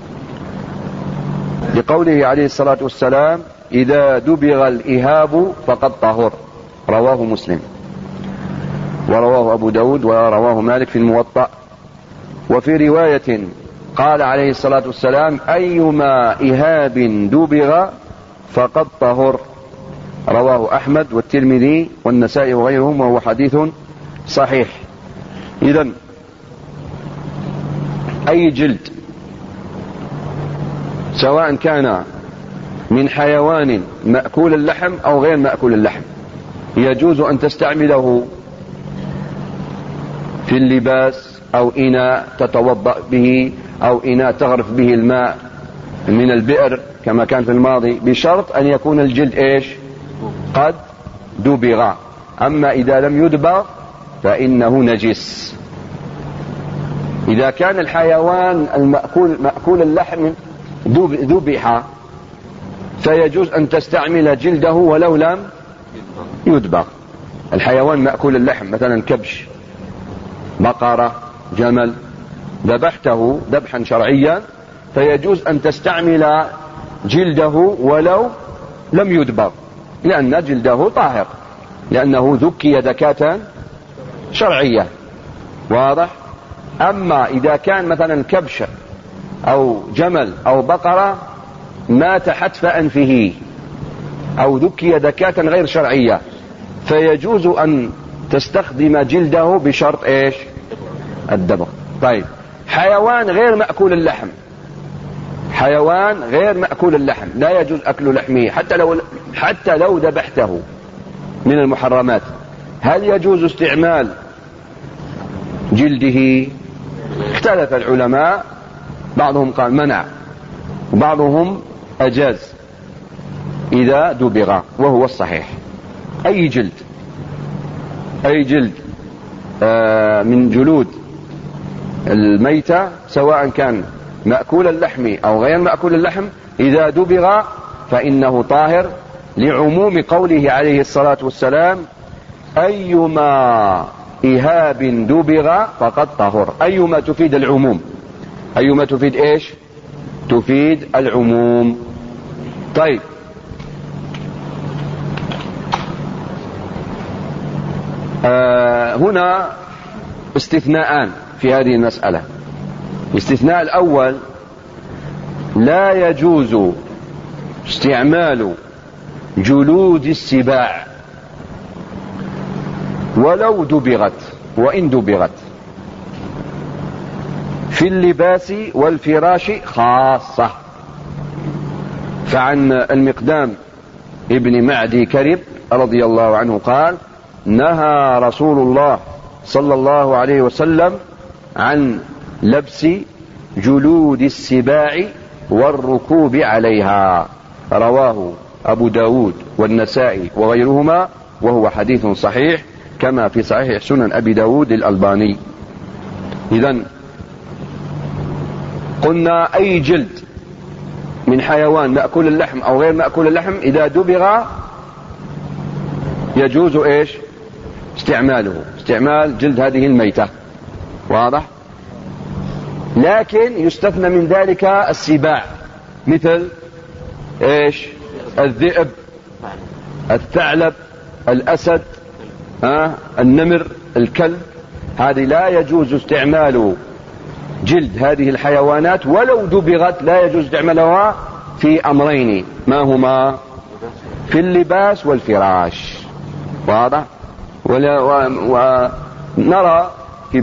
Speaker 3: لقوله عليه الصلاة والسلام إذا دبغ الإهاب فقد طهر، رواه مسلم، ورواه أبو داود، ورواه مالك في الموطأ. وفي رواية قال عليه الصلاة والسلام أيما إهاب دبغ فقد طهر، رواه أحمد والترمذي والنسائي وغيرهم، وهو حديث صحيح. إذن أي جلد سواء كان من حيوان مأكول اللحم أو غير مأكول اللحم يجوز أن تستعمله في اللباس، أو إناء تتوضأ به، أو إناء تغرف به الماء من البئر كما كان في الماضي، بشرط أن يكون الجلد إيش؟ قد دبغ. أما إذا لم يدبغ فإنه نجس. إذا كان الحيوان مأكول اللحم ذبح فيجوز أن تستعمل جلده ولو لم يدبغ. الحيوان مأكول اللحم مثلا كبش، بقرة، جمل، ذبحته ذبحا شرعيا فيجوز أن تستعمل جلده ولو لم يدبغ، لأن جلده طاهر، لأنه ذكي ذكاة شرعية. واضح؟ أما إذا كان مثلا كبش أو جمل أو بقرة مات حتف أنفه أو ذكي ذكاة غير شرعية فيجوز أن تستخدم جلده بشرط إيش؟ الدبغ. طيب، حيوان غير مأكول اللحم، حيوان غير مأكول اللحم لا يجوز أكل لحمه حتى لو ذبحته من المحرمات، هل يجوز استعمال جلده؟ اختلف العلماء، بعضهم قال منع وبعضهم أجاز إذا دبغ، وهو الصحيح. أي جلد من جلود الميتة سواء كان مأكول اللحم أو غير مأكول اللحم إذا دبغ فإنه طاهر، لعموم قوله عليه الصلاة والسلام أيما إهاب دبغ فقد طهر. أيما تفيد العموم، أيما تفيد إيش؟ تفيد العموم. طيب، هنا استثناءان في هذه المسألة. الاستثناء الأول لا يجوز استعمال جلود السباع ولو دبغت، وإن دبغت، في اللباس والفراش خاصة. فعن المقدام ابن معدي كرب رضي الله عنه قال نهى رسول الله صلى الله عليه وسلم عن لبس جلود السباع والركوب عليها، رواه أبو داود والنسائي وغيرهما، وهو حديث صحيح كما في صحيح سنن أبي داود الألباني. إذن قلنا أي جلد من حيوان مأكول اللحم أو غير مأكول اللحم إذا دبغ يجوز إيش؟ استعماله، استعمال جلد هذه الميتة. واضح؟ لكن يستثنى من ذلك السباع، مثل إيش؟ الذئب، الثعلب، الأسد، النمر، الكلب، هذه لا يجوز استعمال جلد هذه الحيوانات ولو دبغت لا يجوز استعمالها في أمرين، ما هما؟ في اللباس والفراش. واضح؟ ونرى في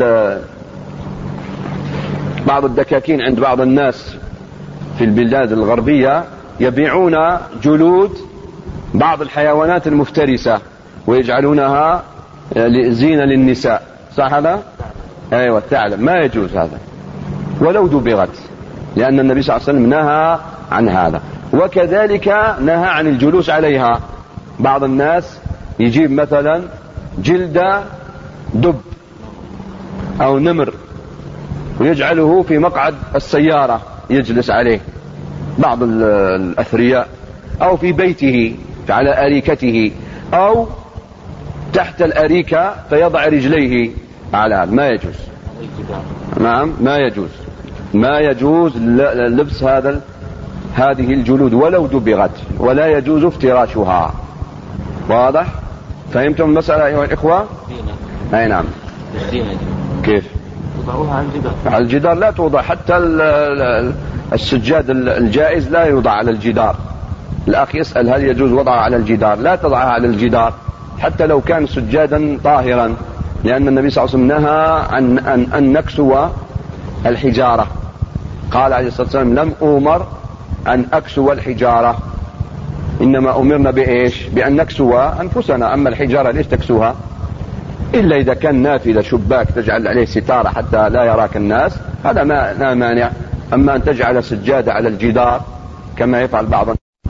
Speaker 3: بعض الدكاكين عند بعض الناس في البلاد الغربية يبيعون جلود بعض الحيوانات المفترسة ويجعلونها زينة للنساء، صح هذا؟ أيوة، الثعلب ما يجوز هذا ولو دبغت، لأن النبي صلى الله عليه وسلم نهى عن هذا. وكذلك نهى عن الجلوس عليها. بعض الناس يجيب مثلا جلد دب أو نمر ويجعله في مقعد السيارة يجلس عليه بعض الأثرياء، أو في بيته على أريكته، أو تحت الأريكة فيضع رجليه على، ما يجوز. نعم، ما يجوز لبس هذه الجلود ولو دبغت، ولا يجوز افتراشها. واضح؟ فهمتم المسألة أيها الإخوة؟ أي نعم. كيف؟
Speaker 2: توضعوها على الجدار.
Speaker 3: على الجدار لا توضع، حتى السجاد الجائز لا يوضع على الجدار. الأخ يسأل هل يجوز وضعها على الجدار؟ لا تضعها على الجدار حتى لو كان سجادا طاهرا، لأن النبي صلى الله عليه وسلم نهى عن أن نكسو الحجارة. قال عليه الصلاة والسلام: لم أؤمر أن أكسو الحجارة، إنما أمرنا بإيش؟ بأن نكسو أنفسنا. أما الحجارة ليش تكسوها؟ إلا إذا كان نافذة شباك تجعل عليه ستارة حتى لا يراك الناس، هذا لا مانع. أما أن تجعل سجادة على الجدار كما يفعل بعض.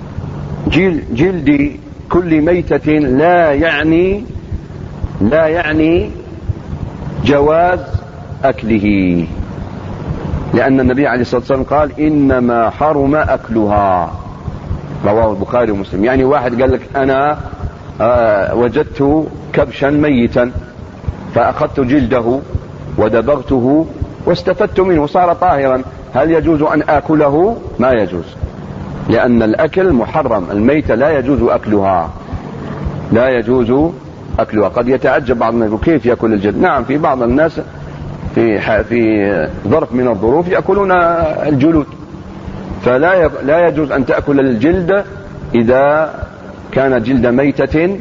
Speaker 3: جلد كل ميتة لا يعني جواز أكله، لأن النبي عليه الصلاة والسلام قال: إنما حرم أكلها. رواه البخاري ومسلم. يعني واحد قال لك: أنا وجدت كبشا ميتا فأخذت جلده ودبغته واستفدت منه صار طاهرا، هل يجوز أن آكله؟ ما يجوز، لأن الأكل محرم. الميتة لا يجوز أكلها، لا يجوز أكلها. قد يتعجب بعض الناس: كيف يأكل الجلد؟ نعم، في بعض الناس في ظرف من الظروف يأكلون الجلود، فلا يجوز أن تأكل الجلد إذا كان جلد ميتة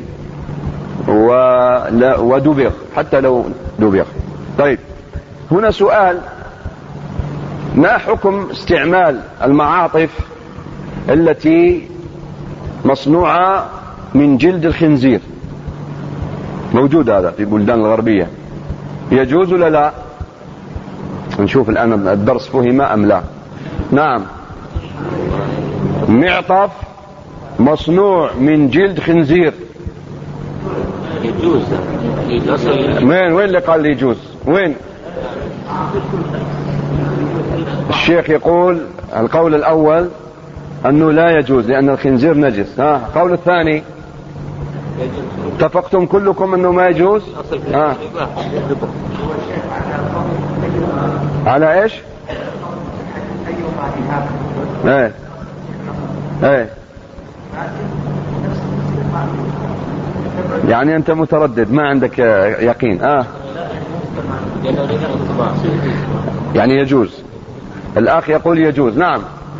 Speaker 3: ودبغ، حتى لو دبغ. طيب، هنا سؤال: ما حكم استعمال المعاطف التي مصنوعة من جلد الخنزير؟ موجود هذا في بلدان الغربية، يجوز ولا لا؟ نشوف الآن الدرس فهم أم لا. نعم، معطف مصنوع من جلد خنزير
Speaker 2: يجوز.
Speaker 3: وين اللي قال لي يجوز؟ وين؟ الشيخ يقول القول الأول أنه لا يجوز لأن الخنزير نجس. القول الثاني اتفقتم كلكم أنه ما يجوز؟ على إيش؟ ايه يعني أنت متردد، ما عندك يقين. يعني يجوز. الأخ يقول يجوز. نعم،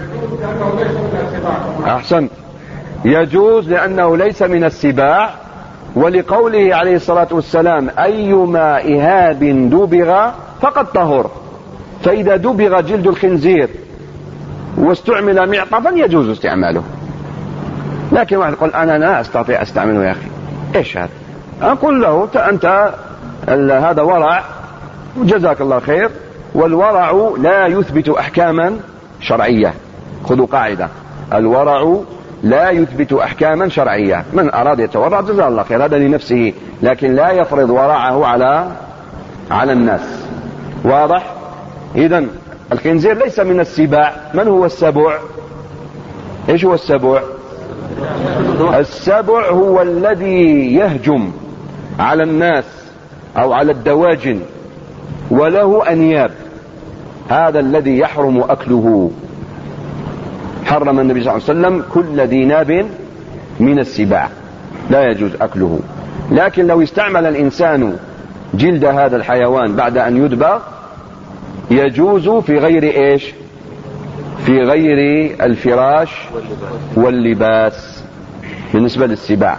Speaker 3: أحسنت، يجوز لأنه ليس من السباع، ولقوله عليه الصلاة والسلام: أيما إهاب دبغ فقد طهر. فإذا دبغ جلد الخنزير واستعمل معطفا يجوز استعماله. لكن واحد يقول: أنا لا أستطيع أستعمله. يا أخي، إيش هذا؟ أقول له: أنت هذا ورع، جزاك الله خير، والورع لا يثبت أحكاما شرعية. خذوا قاعدة: الورع لا يثبت أحكاما شرعية. من أراد يتورع جزاه الله خير، هذا لنفسه، لكن لا يفرض ورعه على الناس. واضح؟ إذن الخنزير ليس من السباع. من هو السبع؟ إيش هو السبع؟ السبع هو الذي يهجم على الناس أو على الدواجن وله أنياب، هذا الذي يحرم أكله. حرم النبي صلى الله عليه وسلم كل ذي ناب من السباع، لا يجوز أكله. لكن لو استعمل الإنسان جلد هذا الحيوان بعد أن يدبغ يجوز في غير إيش؟ في غير الفراش واللباس بالنسبة للسباع.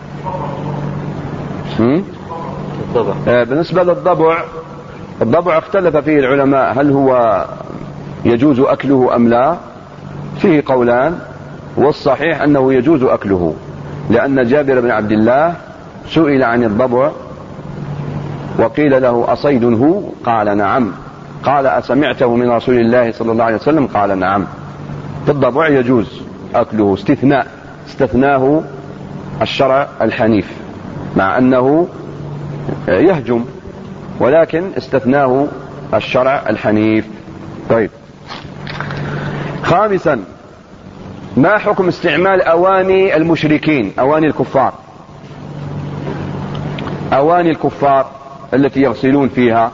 Speaker 3: بالنسبة للضبع، الضبع اختلف فيه العلماء هل هو يجوز أكله أم لا، فيه قولان، والصحيح أنه يجوز أكله، لأن جابر بن عبد الله سئل عن الضبع وقيل له أصيد هو؟ قال نعم. قال أسمعته من رسول الله صلى الله عليه وسلم؟ قال نعم. الضبع يجوز أكله، استثناه الشرع الحنيف، مع أنه يهجم، ولكن استثناه الشرع الحنيف. طيب، خامسا، ما حكم استعمال أواني المشركين، أواني الكفار، أواني الكفار التي يغسلون فيها؟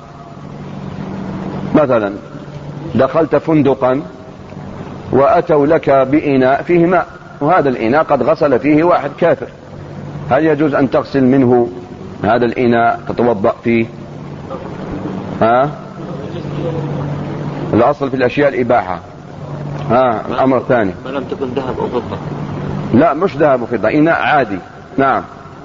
Speaker 3: مثلا دخلت فندقا وأتوا لك بإناء فيه ماء، وهذا الإناء قد غسل فيه واحد كافر، هل يجوز أن تغسل منه هذا الإناء تتوضأ فيه؟ الأصل في الأشياء الإباحة. الأمر الثاني،
Speaker 2: ما لم تكن ذهب أو فضة.
Speaker 3: لا، مش ذهب وفضة، إناء عادي. نعم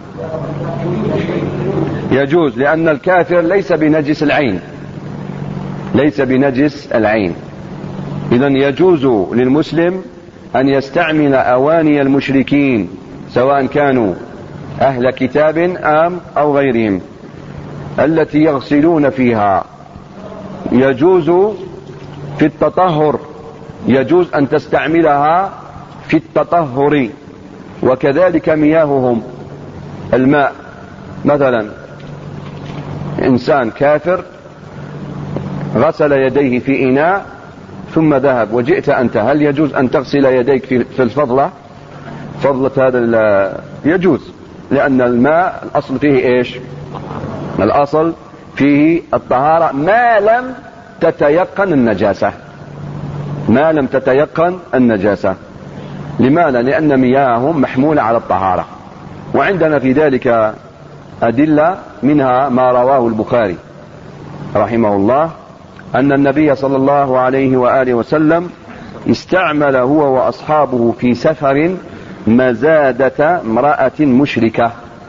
Speaker 3: يجوز، لأن الكافر ليس بنجس العين، ليس بنجس العين. إذن يجوز للمسلم أن يستعمل أواني المشركين سواء كانوا أهل كتاب أو غيرهم التي يغسلون فيها. يجوز في التطهر، يجوز أن تستعملها في التطهر، وكذلك مياههم، الماء. مثلا إنسان كافر غسل يديه في إناء ثم ذهب وجئت أنت، هل يجوز أن تغسل يديك في الفضلة؟ فضلة هذا يجوز، لأن الماء الأصل فيه إيش؟ الأصل فيه الطهارة ما لم تتيقن النجاسة، ما لم تتيقن النجاسة. لماذا؟ لأن مياههم محمولة على الطهارة، وعندنا في ذلك أدلة، منها ما رواه البخاري رحمه الله أن النبي صلى الله عليه وآله وسلم استعمل هو وأصحابه في سفر مزادة امرأة مشركة،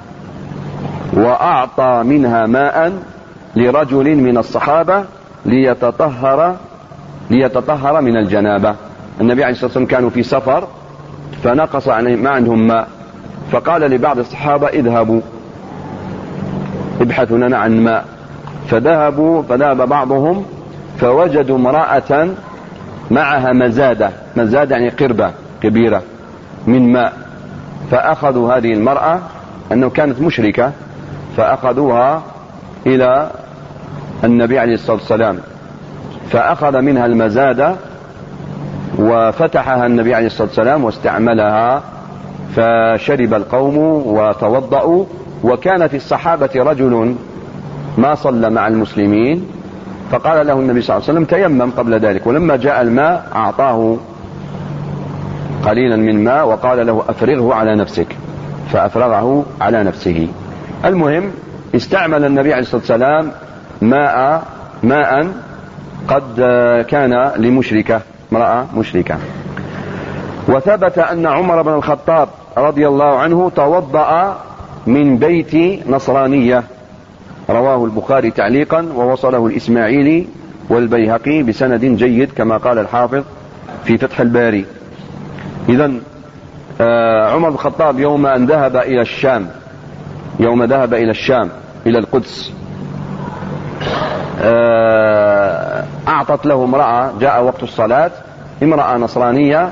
Speaker 3: وأعطى منها ماء لرجل من الصحابة ليتطهر من الجنابة. النبي عليه الصلاة والسلام كانوا في سفر فنقص ما عندهم ماء، فقال لبعض الصحابة اذهبوا ابحثوا لنا عن ماء، فذهب بعضهم فوجدوا امرأة معها مزادة يعني قربة كبيرة من ماء، فأخذوا هذه المرأة، أنه كانت مشركة، فأخذوها إلى النبي عليه الصلاة والسلام، فأخذ منها المزادة وفتحها النبي عليه الصلاة والسلام واستعملها، فشرب القوم وتوضأوا. وكان في الصحابة رجل ما صلى مع المسلمين، فقال له النبي صلى الله عليه وسلم تيمم قبل ذلك، ولما جاء الماء أعطاه قليلا من ماء وقال له أفرغه على نفسك، فأفرغه على نفسه. المهم استعمل النبي عليه الصلاة والسلام ماء قد كان لمشركة، امرأة مشركة. وثبت أن عمر بن الخطاب رضي الله عنه توضأ من بيت نصرانية، رواه البخاري تعليقا ووصله الإسماعيلي والبيهقي بسند جيد كما قال الحافظ في فتح الباري. إذن عمر بن الخطاب يوم أن ذهب إلى الشام إلى القدس، أعطت له امرأة، جاء وقت الصلاة، امرأة نصرانية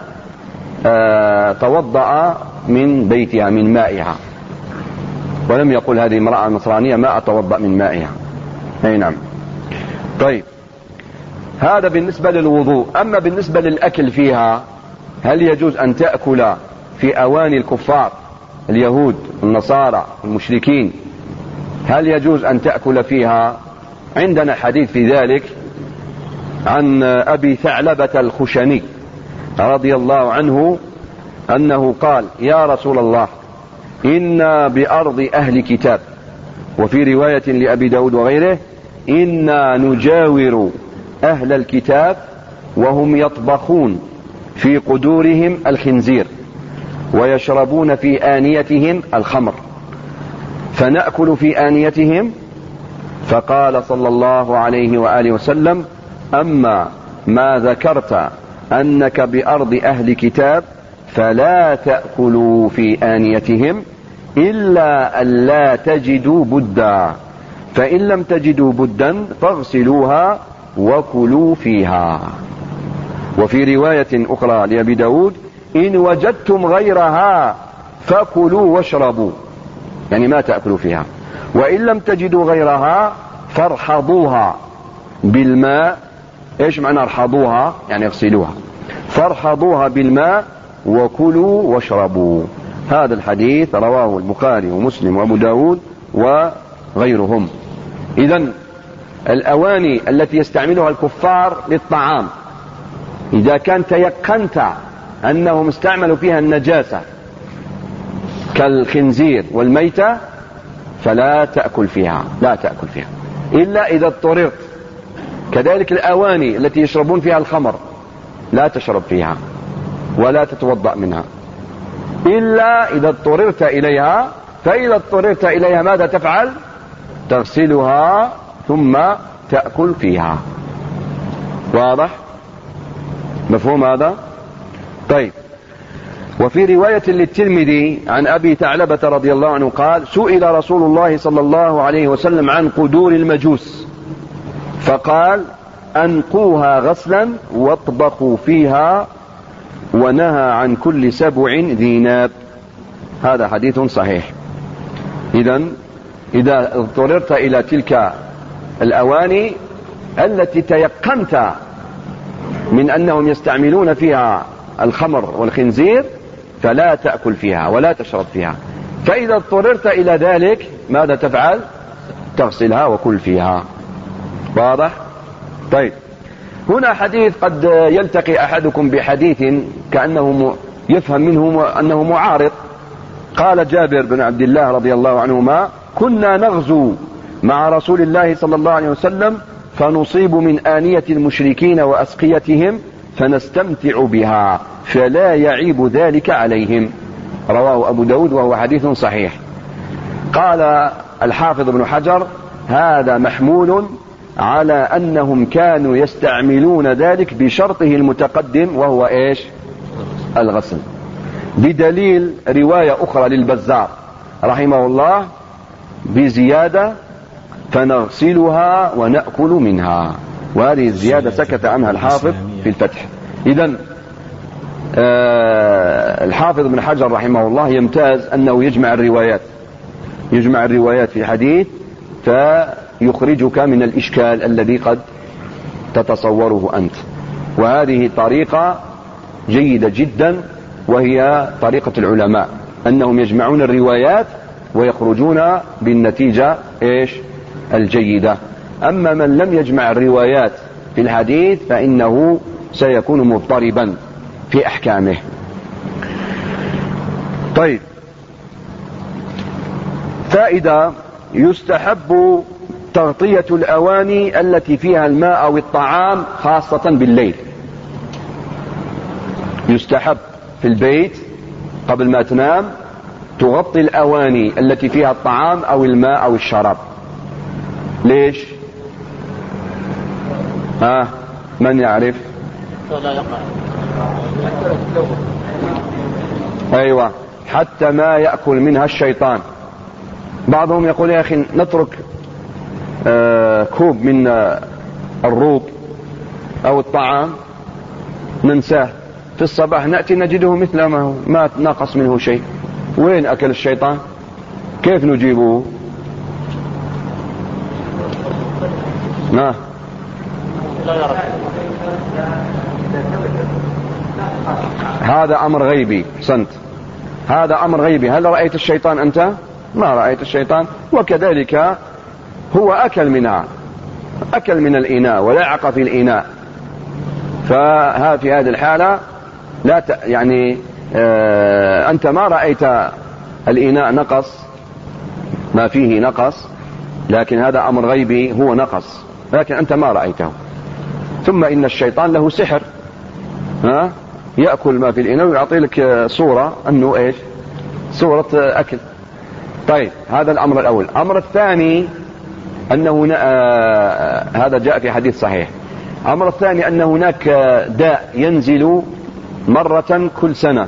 Speaker 3: توضأ من بيتها من مائها، ولم يقل هذه امرأة نصرانية ما أتوضأ من مائها. أي نعم. طيب، هذا بالنسبة للوضوء. أما بالنسبة للأكل فيها، هل يجوز أن تأكل في أواني الكفار اليهود النصارى المشركين؟ هل يجوز أن تأكل فيها؟ عندنا حديث في ذلك عن أبي ثعلبة الخشني رضي الله عنه أنه قال يا رسول الله إنا بأرض أهل كتاب، وفي رواية لأبي داود وغيره إنا نجاور أهل الكتاب وهم يطبخون في قدورهم الخنزير ويشربون في آنيتهم الخمر فنأكل في آنيتهم. فقال صلى الله عليه وآله وسلم: أما ما ذكرت أنك بأرض أهل كتاب فلا تأكلوا في آنيتهم إلا أن لا تجدوا بدا، فإن لم تجدوا بدا فاغسلوها وكلوا فيها. وفي رواية أخرى لأبي داود: إن وجدتم غيرها فكلوا واشربوا، يعني ما تأكلوا فيها، وإن لم تجدوا غيرها فارحضوها بالماء. إيش معنى ارحضوها؟ يعني اغسلوها. فارحضوها بالماء وكلوا واشربوا. هذا الحديث رواه البخاري ومسلم وأبو داود وغيرهم. إذن الأواني التي يستعملها الكفار للطعام إذا كان تيقنت أنهم استعملوا فيها النجاسة كالخنزير والميتة فلا تأكل فيها، لا تأكل فيها إلا إذا اضطررت. كذلك الأواني التي يشربون فيها الخمر لا تشرب فيها ولا تتوضأ منها إلا إذا اضطررت إليها. فإذا اضطررت إليها ماذا تفعل؟ تغسلها ثم تأكل فيها. واضح؟ مفهوم هذا؟ طيب. وفي رواية للترمذي عن أبي ثعلبة رضي الله عنه قال: سئل رسول الله صلى الله عليه وسلم عن قدور المجوس فقال: أنقوها غسلا واطبخوا فيها، ونهى عن كل 7 ذي ناب. هذا حديث صحيح. إذا اضطررت إلى تلك الأواني التي تيقنت من أنهم يستعملون فيها الخمر والخنزير فلا تأكل فيها ولا تشرب فيها. فإذا اضطررت إلى ذلك ماذا تفعل؟ تغسلها وكل فيها. واضح؟ طيب. هنا حديث قد يلتقي أحدكم بحديث كأنه يفهم منه أنه معارض. قال جابر بن عبد الله رضي الله عنهما: كنا نغزو مع رسول الله صلى الله عليه وسلم فنصيب من آنية المشركين وأسقيتهم فنستمتع بها فلا يعيب ذلك عليهم. رواه أبو داود وهو حديث صحيح. قال الحافظ ابن حجر: هذا محمول على أنهم كانوا يستعملون ذلك بشرطه المتقدم وهو إيش؟ الغسل، بدليل رواية أخرى للبزار رحمه الله بزيادة: فنغسلها ونأكل منها. وهذه الزيادة سكت عنها الحافظ في الفتح. إذن الحافظ ابن حجر رحمه الله يمتاز أنه يجمع الروايات في حديث فيخرجك من الإشكال الذي قد تتصوره أنت. وهذه طريقة جيدة جدا، وهي طريقة العلماء أنهم يجمعون الروايات ويخرجون بالنتيجة إيش؟ الجيدة. أما من لم يجمع الروايات في الحديث فإنه سيكون مضطربا في أحكامه. طيب. فائدة: يستحب تغطية الأواني التي فيها الماء أو الطعام خاصة بالليل. يستحب في البيت قبل ما تنام تغطي الأواني التي فيها الطعام أو الماء أو الشراب. ليش؟ من يعرف؟ أيوة، حتى ما يأكل منها الشيطان. بعضهم يقول: يا أخي نترك كوب من الروب أو الطعام ننساه، في الصباح نأتي نجده مثل ما هو، ما نقص منه شيء. وين أكل الشيطان؟ كيف نجيبه؟ لا هذا أمر غيبي. أحسنت، هذا أمر غيبي. هل رأيت الشيطان أنت؟ ما رأيت الشيطان. وكذلك هو أكل من الإناء ولعق في الإناء، ففي هذه الحالة لا يعني أنت ما رأيت الإناء نقص، ما فيه نقص، لكن هذا أمر غيبي، هو نقص لكن أنت ما رأيته. ثم إن الشيطان له سحر، يأكل ما في الإناء ويعطي لك صورة أنه إيش، صورة أكل. طيب هذا الأمر الأول. الأمر الثاني أنه هذا جاء في حديث صحيح. الأمر الثاني أن هناك داء ينزل مرة كل سنة،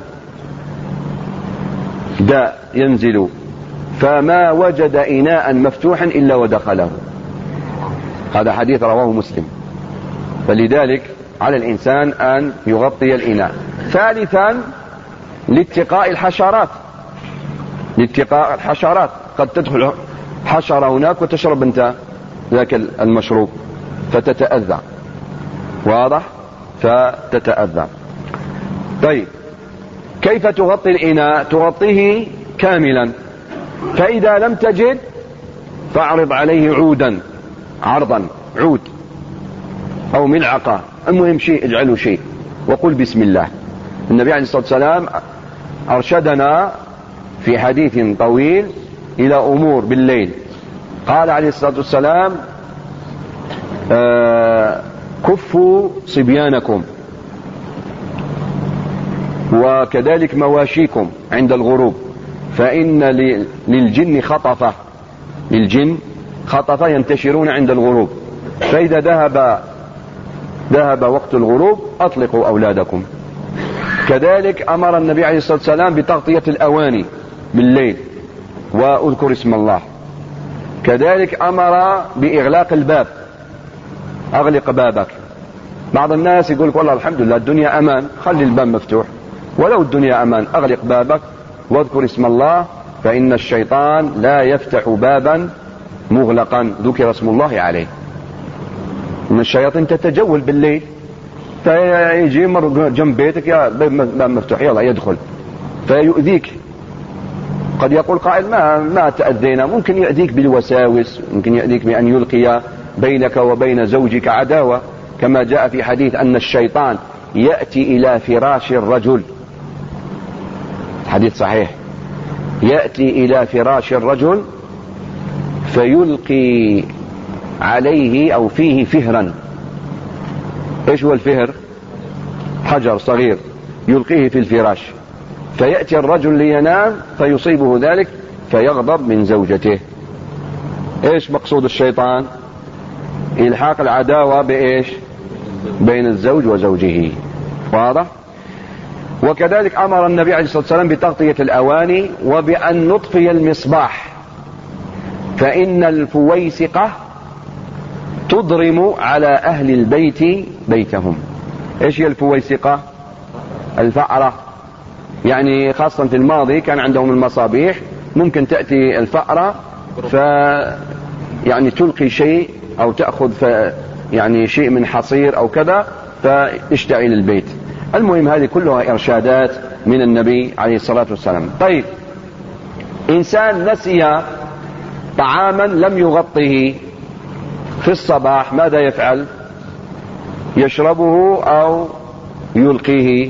Speaker 3: داء ينزل فما وجد إناء مفتوحا إلا ودخله. هذا حديث رواه مسلم. فلذلك على الإنسان أن يغطي الإناء. ثالثا لاتقاء الحشرات، لاتقاء الحشرات، قد تدخل حشرة هناك وتشرب أنت ذاك المشروب فتتأذى، واضح؟ فتتأذى. طيب كيف تغطي الإناء؟ تغطيه كاملا، فإذا لم تجد فاعرض عليه عودا، عرضا عود أو ملعقة، المهم شيء، اجعله شيء، وقل بسم الله. النبي عليه الصلاة والسلام أرشدنا في حديث طويل إلى أمور بالليل. قال عليه الصلاة والسلام كفوا صبيانكم وكذلك مواشيكم عند الغروب، فإن للجن خطفة، للجن خطفة ينتشرون عند الغروب، فإذا ذهب وقت الغروب أطلقوا أولادكم. كذلك أمر النبي عليه الصلاة والسلام بتغطية الأواني بالليل وأذكر اسم الله. كذلك أمر بإغلاق الباب، أغلق بابك. بعض الناس يقول لك والله الحمد لله الدنيا أمان، خلي الباب مفتوح، ولو الدنيا أمان أغلق بابك واذكر اسم الله، فإن الشيطان لا يفتح بابا مغلقا ذكر اسم الله عليه. من الشياطين تتجول بالليل، فيجي مر جنب بيتك يا باب مفتوح يلا يدخل فيؤذيك. قد يقول قائل ما تأذينا، ممكن يأذيك بالوساوس، ممكن يأذيك بأن يلقي بينك وبين زوجك عداوة، كما جاء في حديث أن الشيطان يأتي إلى فراش الرجل، حديث صحيح، يأتي إلى فراش الرجل فيلقي عليه أو فيه فهرا. إيش هو الفهر؟ حجر صغير يلقيه في الفراش، فيأتي الرجل لينام فيصيبه ذلك فيغضب من زوجته. إيش مقصود الشيطان؟ إلحاق العداوة بإيش؟ بين الزوج وزوجه، واضح؟ وكذلك أمر النبي عليه الصلاة والسلام بتغطية الأواني وبأن نطفي المصباح، فإن الفويسقة تضرم على أهل البيت بيتهم. إيش هي الفويسقة؟ الفأرة، يعني خاصة في الماضي كان عندهم المصابيح، ممكن تأتي الفأرة يعني تلقي شيء أو تأخذ يعني شيء من حصير أو كذا فيشتعل البيت. المهم هذه كلها إرشادات من النبي عليه الصلاة والسلام. طيب إنسان نسي طعاما لم يغطه في الصباح ماذا يفعل؟ يشربه أو يلقيه؟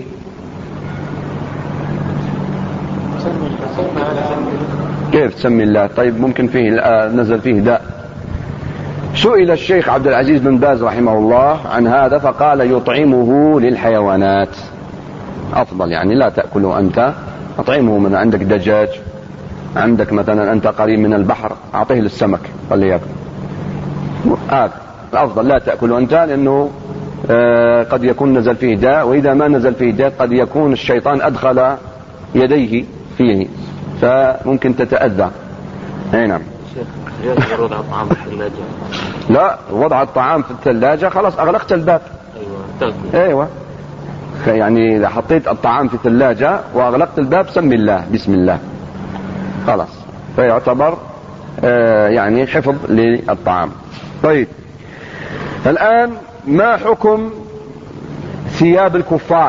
Speaker 3: كيف تسمي الله؟ طيب ممكن فيه نزل فيه داء. سئل الشيخ عبد العزيز بن باز رحمه الله عن هذا فقال يطعمه للحيوانات أفضل، يعني لا تأكله أنت، أطعمه. من عندك دجاج، عندك مثلا أنت قريب من البحر، أعطيه للسمك خليه يأكل، هذا الأفضل. لا تأكله أنت لأنه قد يكون نزل فيه داء، وإذا ما نزل فيه داء قد يكون الشيطان أدخل يديه فيه فممكن تتأذى. نعم.
Speaker 2: غير وضع الطعام في الثلاجة.
Speaker 3: لا، وضع الطعام في الثلاجة خلاص أغلقت الباب. أيوة يعني إذا حطيت الطعام في الثلاجة وأغلقت الباب سم الله بسم الله خلاص، فيعتبر يعني حفظ للطعام. طيب الآن ما حكم ثياب الكفار؟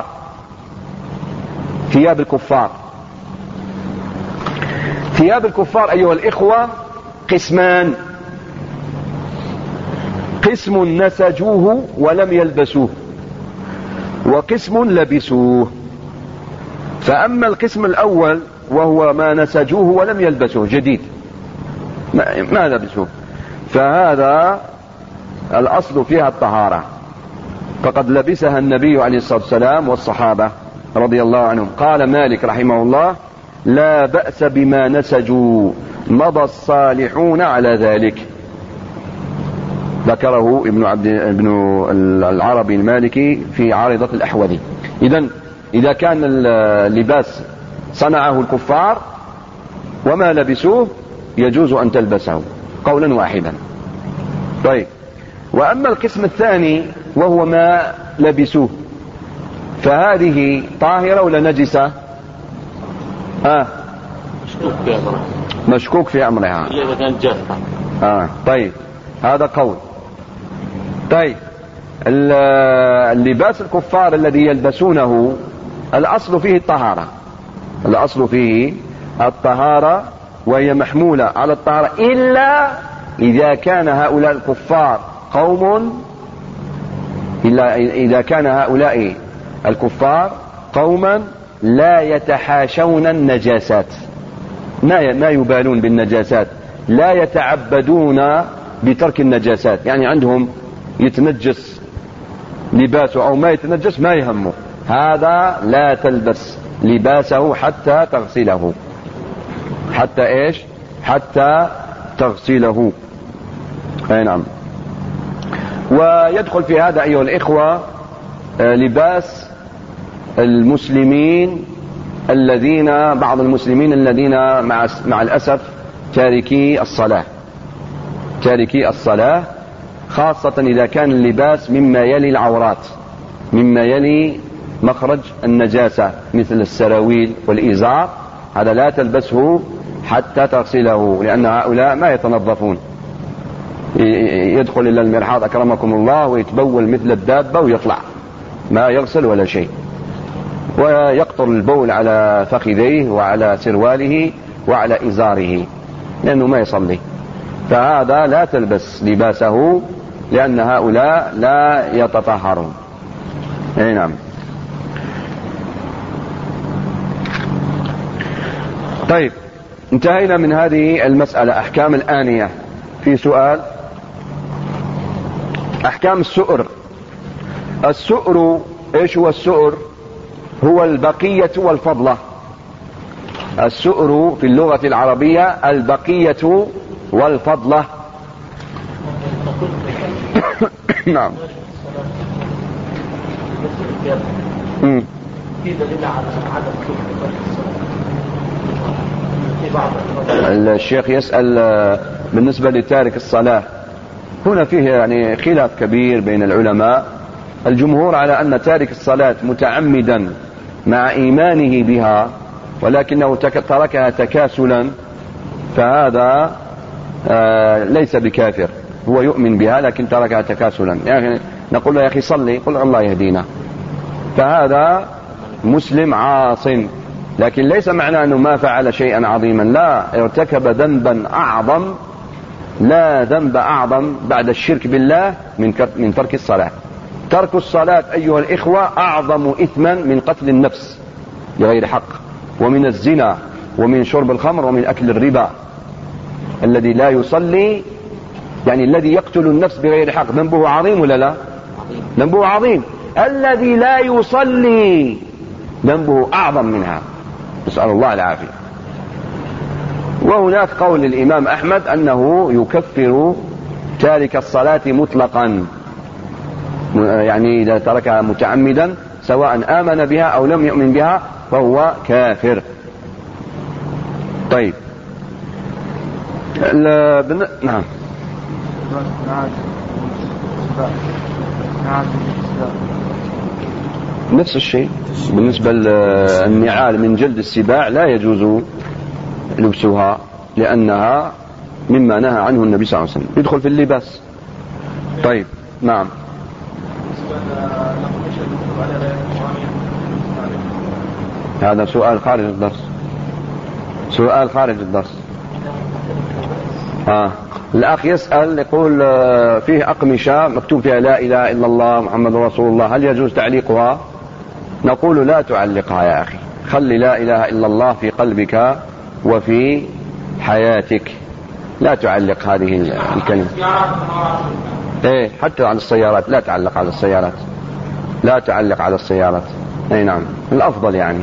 Speaker 3: ثياب الكفار، ثياب الكفار أيها الإخوة قسمان: قسم نسجوه ولم يلبسوه، وقسم لبسوه. فأما القسم الأول وهو ما نسجوه ولم يلبسوه، جديد ما لبسوه، فهذا الأصل فيها الطهارة، فقد لبسها النبي عليه الصلاة والسلام والصحابة رضي الله عنهم. قال مالك رحمه الله: لا بأس بما نسجوا، مضى الصالحون على ذلك. ذكره ابن العربي المالكي في عارضة الأحوذي. إذا كان اللباس صنعه الكفار وما لبسوه يجوز أن تلبسه قولا واحدا. طيب، وأما القسم الثاني وهو ما لبسوه فهذه طاهرة ولا نجسة؟ مشكوك في أمرها.
Speaker 2: إذا كانت جافة.
Speaker 3: طيب، هذا قول. طيب، اللباس الكفار الذي يلبسونه الأصل فيه الطهارة، الأصل فيه الطهارة، وهي محمولة على الطهارة، إلا إذا كان هؤلاء الكفار قوما لا يتحاشون النجاسات، ما يبالون بالنجاسات، لا يتعبدون بترك النجاسات، يعني عندهم يتنجس لباسه أو ما يتنجس ما يهمه، هذا لا تلبس لباسه حتى تغسله. حتى إيش؟ حتى تغسله. أي نعم. ويدخل في هذا أيها الإخوة لباس المسلمين بعض المسلمين الذين مع الأسف تاركي الصلاة، خاصة إذا كان اللباس مما يلي العورات، مما يلي مخرج النجاسة، مثل السراويل والإزار، هذا لا تلبسه حتى تغسله، لأن هؤلاء ما يتنظفون، يدخل إلى المرحاض أكرمكم الله ويتبول مثل الدابة ويطلع، ما يغسل ولا شيء، ويقطر البول على فخذيه وعلى سرواله وعلى إزاره، لأنه ما يصلي. فهذا لا تلبس لباسه، لأن هؤلاء لا يتطهرون. أي نعم. طيب، انتهينا من هذه المسألة، أحكام الآنية. في سؤال: أحكام السؤر. السؤر إيش هو السؤر؟ هو البقية والفضلة. السؤر في اللغة العربية البقية والفضلة. نعم. الشيخ يسأل بالنسبة لتارك الصلاة، هنا فيه يعني خلاف كبير بين العلماء. الجمهور على أن تارك الصلاة متعمدا مع إيمانه بها ولكنه تركها تكاسلا، فهذا ليس بكافر، هو يؤمن بها لكن تركها تكاسلا. يعني نقول له: يا أخي صلي، يقول: الله يهدينا، فهذا مسلم عاص، لكن ليس معنى أنه ما فعل شيئا عظيما، لا، ارتكب ذنبا أعظم، لا ذنب أعظم بعد الشرك بالله من ترك الصلاة. ترك الصلاة أيها الإخوة أعظم إثما من قتل النفس بغير حق، ومن الزنا، ومن شرب الخمر، ومن أكل الربا. الذي لا يصلي، يعني الذي يقتل النفس بغير حق، ذنبه عظيم ولا لا؟ ذنبه عظيم. الذي لا يصلي ذنبه أعظم منها، نسأل الله العافية. وهناك قول الإمام أحمد أنه يكفر تارك الصلاة مطلقا، يعني إذا تركها متعمدا سواء آمن بها أو لم يؤمن بها فهو كافر. طيب، نعم. نفس الشيء بالنسبة للنعال من جلد السباع، لا يجوز لبسها لأنها مما نهى عنه النبي صلى الله عليه وسلم، يدخل في اللباس. طيب، نعم. هذا سؤال خارج الدرس، سؤال خارج الدرس. الأخ يسأل يقول: فيه أقمشة مكتوب فيها لا إله إلا الله محمد رسول الله، هل يجوز تعليقها؟ نقول: لا تعلقها يا أخي، خلي لا إله إلا الله في قلبك وفي حياتك، لا تعلق هذه الكلمة. حتى على السيارات لا تعلق على السيارات، لا تعلق على السيارات. اي نعم الافضل يعني.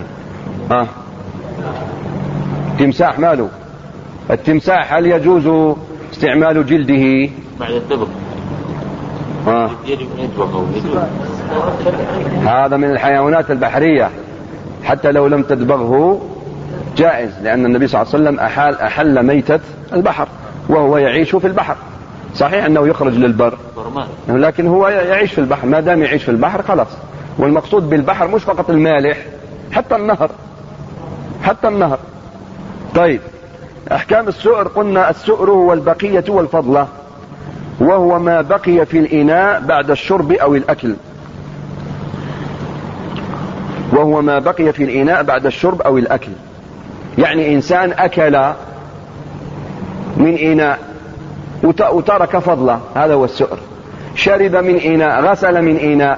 Speaker 3: تمساح ماله؟ التمساح هل يجوز استعمال جلده
Speaker 2: بعد الدبغ؟ يجب أن يدبغه.
Speaker 3: هذا من الحيوانات البحرية، حتى لو لم تدبغه جائز، لأن النبي صلى الله عليه وسلم أحل ميتة البحر وهو يعيش في البحر. صحيح أنه يخرج للبر لكن هو يعيش في البحر، ما دام يعيش في البحر خلاص. والمقصود بالبحر مش فقط المالح، حتى النهر. طيب أحكام السؤر، قلنا السؤر هو البقية والفضلة، وهو ما بقي في الإناء بعد الشرب أو الأكل. يعني إنسان أكل من إناء وترك فضلة، هذا هو السؤر. شرب من إناء، غسل من إناء،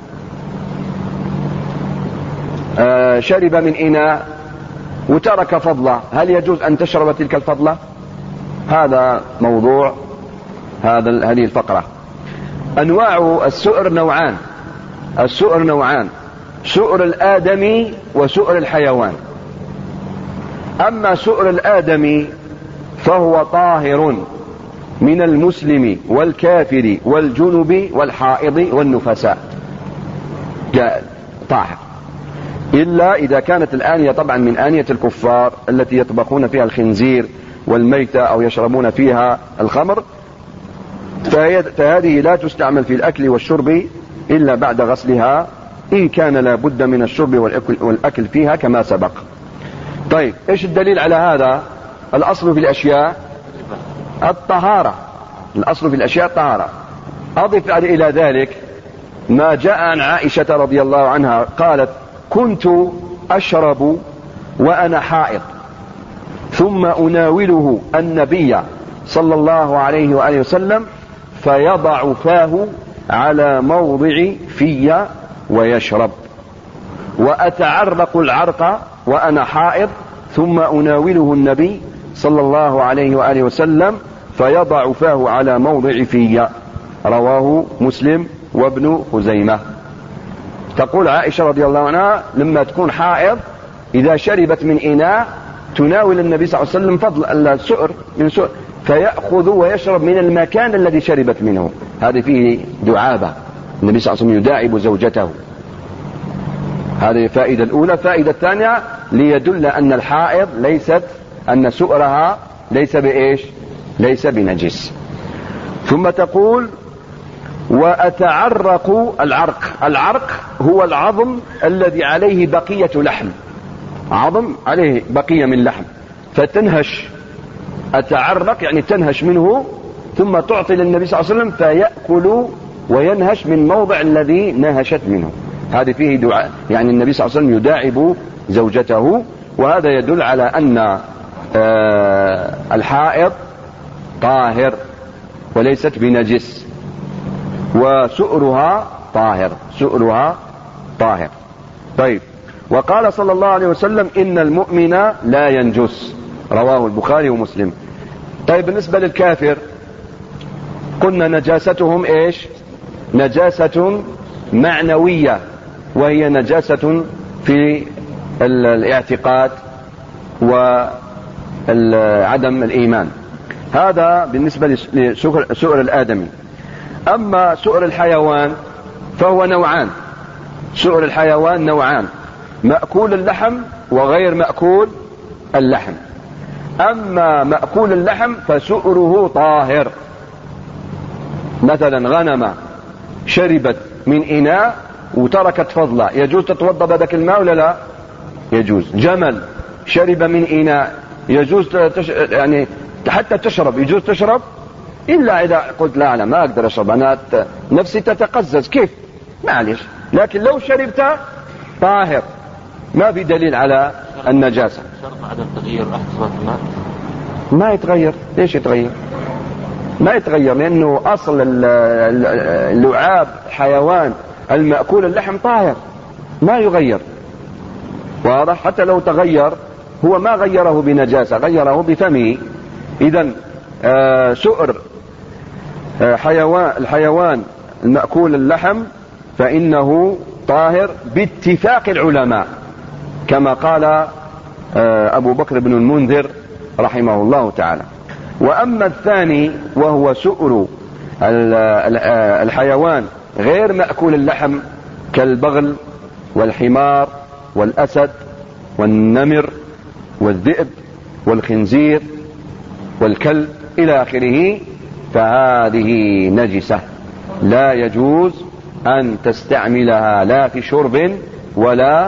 Speaker 3: شرب من إناء وترك فضلة، هل يجوز أن تشرب تلك الفضلة؟ هذا موضوع هذه الفقرة. أنواع السؤر نوعان. سؤر الآدمي وسؤر الحيوان. أما سؤر الآدمي فهو طاهر من المسلم والكافر والجنب والحائض والنفساء، طاهر، إلا إذا كانت الآنية طبعا من آنية الكفار التي يطبخون فيها الخنزير والميتة أو يشربون فيها الخمر، فهذه لا تستعمل في الأكل والشرب إلا بعد غسلها، إن كان لا بد من الشرب والأكل فيها كما سبق. طيب إيش الدليل على هذا؟ الأصل في الأشياء الطهارة. أضف إلى ذلك ما جاء عن عائشة رضي الله عنها قالت: كنت أشرب وأنا حائض، ثم أناوله النبي صلى الله عليه وآله وسلم فيضع فاه على موضع في ويشرب، وأتعرق العرق وأنا حائض، ثم أناوله النبي صلى الله عليه وآله وسلم فيضع فاه على موضع في. رواه مسلم وابن خزيمة. تقول عائشة رضي الله عنها لما تكون حائض إذا شربت من إناء تناول النبي صلى الله عليه وسلم فضل السؤر من سؤر، فيأخذ ويشرب من المكان الذي شربت منه. هذه فيه دعابة، النبي صلى الله عليه وسلم يداعب زوجته. هذه الفائدة الأولى. الفائدة الثانية ليدل أن الحائض أن سؤرها ليس بنجس. ثم تقول: وأتعرق العرق هو العظم الذي عليه بقية لحم، عظم عليه بقية من لحم، فتنهش. أتعرق يعني تنهش منه، ثم تعطي للنبي صلى الله عليه وسلم فيأكل وينهش من موضع الذي نهشت منه. هذه فيه دعاء، يعني النبي صلى الله عليه وسلم يداعب زوجته، وهذا يدل على أن الحائض طاهر وليست بنجس، وسؤرها طاهر. طيب، وقال صلى الله عليه وسلم: إن المؤمن لا ينجس، رواه البخاري ومسلم. طيب بالنسبة للكافر قلنا نجاستهم نجاسة معنوية، وهي نجاسة في الاعتقاد وعدم الإيمان. هذا بالنسبة لسؤر الآدمي. أما سؤر الحيوان فهو نوعان. سؤر الحيوان نوعان: مأكول اللحم وغير مأكول اللحم. أما مأكول اللحم فسؤره طاهر. مثلا غنمة شربت من إناء وتركت فضلة، يجوز تتوضأ بذلك الماء ولا لا؟ يجوز. جمل شرب من إناء، يجوز يعني حتى تشرب، يجوز تشرب، إلا إذا قلت لا ما أقدر أشرب، أنا نفسي تتقزز، كيف؟ معلش. لكن لو شربت طاهر، ما في دليل على النجاسة.
Speaker 2: شرط عدم تغيير أحد الماء؟
Speaker 3: ما يتغير. ليش يتغير؟ ما يتغير، لأنه أصل اللعاب حيوان المأكول اللحم طاهر، ما يغير. واضح؟ حتى لو تغير هو ما غيره بنجاسة، غيره بفمه. إذن سؤر الحيوان المأكول اللحم فإنه طاهر باتفاق العلماء كما قال أبو بكر بن المنذر رحمه الله تعالى. وأما الثاني وهو سؤر الحيوان غير مأكول اللحم كالبغل والحمار والأسد والنمر والذئب والخنزير والكلب إلى آخره، فهذه نجسة لا يجوز أن تستعملها لا في شرب ولا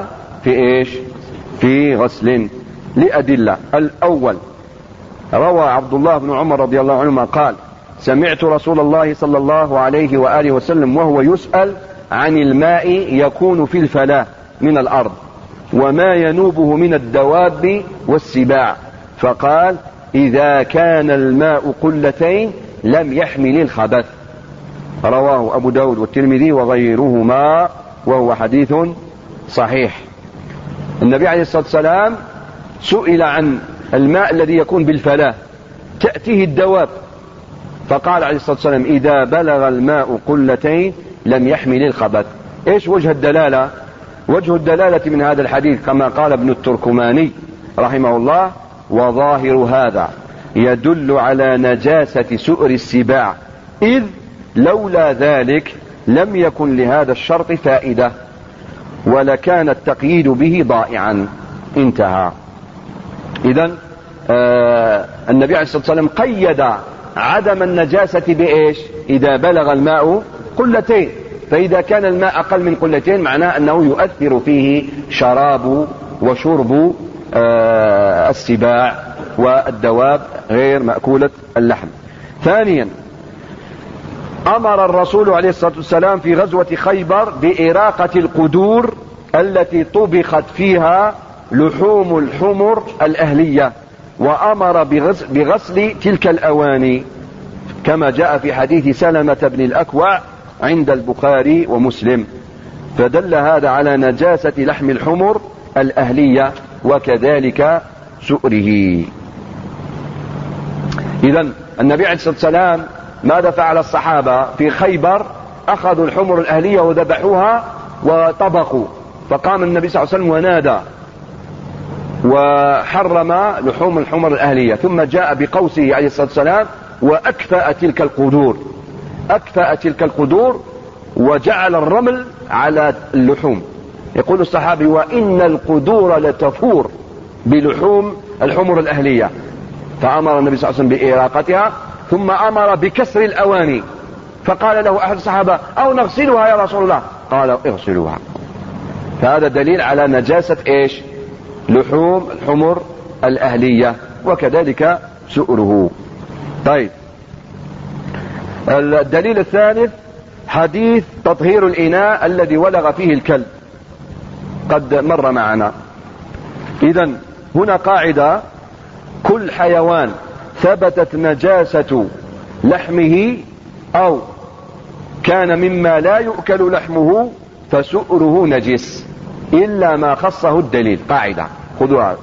Speaker 3: في غسل لأدلة. الأول روى عبد الله بن عمر رضي الله عنهما قال: سمعت رسول الله صلى الله عليه وآله وسلم وهو يسأل عن الماء يكون في الفلاة من الأرض وما ينوبه من الدواب والسباع، فقال: إذا كان الماء قلتين لم يحمل الخبث. رواه أبو داود والترمذي وغيرهما وهو حديث صحيح. النبي عليه الصلاة والسلام سئل عن الماء الذي يكون بالفلاة تأتيه الدواب، فقال عليه الصلاة والسلام: إذا بلغ الماء قلتين لم يحمل الخبث. إيش وجه الدلالة؟ وجه الدلالة من هذا الحديث كما قال ابن التركماني رحمه الله: وظاهر هذا يدل على نجاسة سؤر السباع، إذ لولا ذلك لم يكن لهذا الشرط فائدة ولكان التقييد به ضائعا. انتهى. إذن النبي عليه الصلاة والسلام قيد عدم النجاسة بإيش؟ إذا بلغ الماء قلتين، فإذا كان الماء أقل من قلتين معناه أنه يؤثر فيه شراب وشرب السباع والدواب غير مأكولة اللحم. ثانيا، أمر الرسول عليه الصلاة والسلام في غزوة خيبر بإراقة القدور التي طبخت فيها لحوم الحمر الأهلية، وأمر بغسل تلك الأواني كما جاء في حديث سلمة بن الأكوع عند البخاري ومسلم، فدل هذا على نجاسة لحم الحمر الأهلية وكذلك سؤره. إذن النبي عليه الصلاة والسلام ماذا فعل الصحابة في خيبر؟ أخذوا الحمر الأهلية وذبحوها وطبخوا، فقام النبي صلى الله عليه وسلم ونادى وحرم لحوم الحمر الأهلية، ثم جاء بقوسه عليه الصلاة والسلام وأكفأ تلك القدور، أكفأ تلك القدور وجعل الرمل على اللحوم. يقول الصحابي: وإن القدور لتفور بلحوم الحمر الأهلية، فأمر النبي صلى الله عليه وسلم بإراقتها، ثم أمر بكسر الأواني، فقال له أحد الصحابة: أو نغسلها يا رسول الله؟ قال: اغسلوها. فهذا دليل على نجاسة إيش؟ لحوم الحمر الأهلية وكذلك سؤره. طيب، الدليل الثالث حديث تطهير الإناء الذي ولغ فيه الكلب، قد مر معنا. إذن هنا قاعدة: كل حيوان ثبتت نجاسة لحمه أو كان مما لا يؤكل لحمه فسؤره نجس إلا ما خصه الدليل. قاعدة خذوها: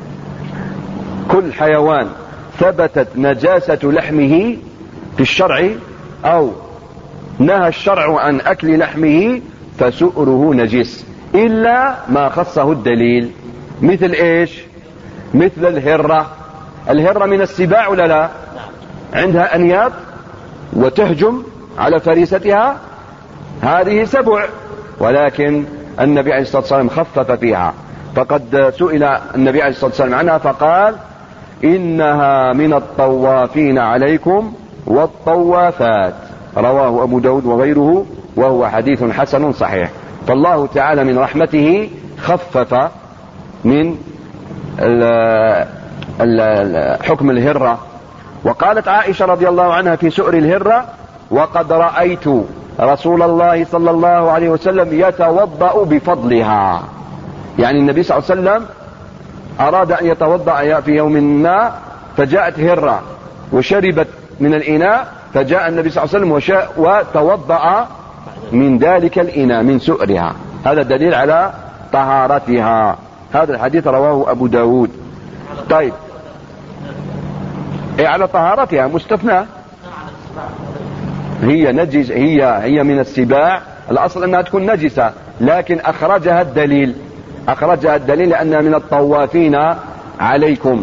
Speaker 3: كل حيوان ثبتت نجاسة لحمه في الشرع أو نهى الشرع عن أكل لحمه فسؤره نجس إلا ما خصه الدليل. مثل إيش؟ مثل الهرة. الهرة من السباع ولا لا؟ عندها أنياب وتهجم على فريستها، هذه سبع، ولكن النبي عليه الصلاة والسلام خفف فيها، فقد سئل النبي عليه الصلاة والسلام عنها فقال: إنها من الطوافين عليكم والطوافات. رواه أبو داود وغيره وهو حديث حسن صحيح. فالله تعالى من رحمته خفف من حكم الهرة. وقالت عائشة رضي الله عنها في سؤر الهرة: وقد رأيت رسول الله صلى الله عليه وسلم يتوضأ بفضلها. يعني النبي صلى الله عليه وسلم أراد أن يتوضأ في يوم ما، فجاءت هرة وشربت من الإناء، فجاء النبي صلى الله عليه وسلم وتوضأ من ذلك الإناء من سؤرها. هذا دليل على طهارتها. هذا الحديث رواه أبو داود. طيب، على طهارتها مستثنى، هي نجس، هي من السباع الأصل أنها تكون نجسة، لكن أخرجها الدليل لأنها من الطوافين عليكم،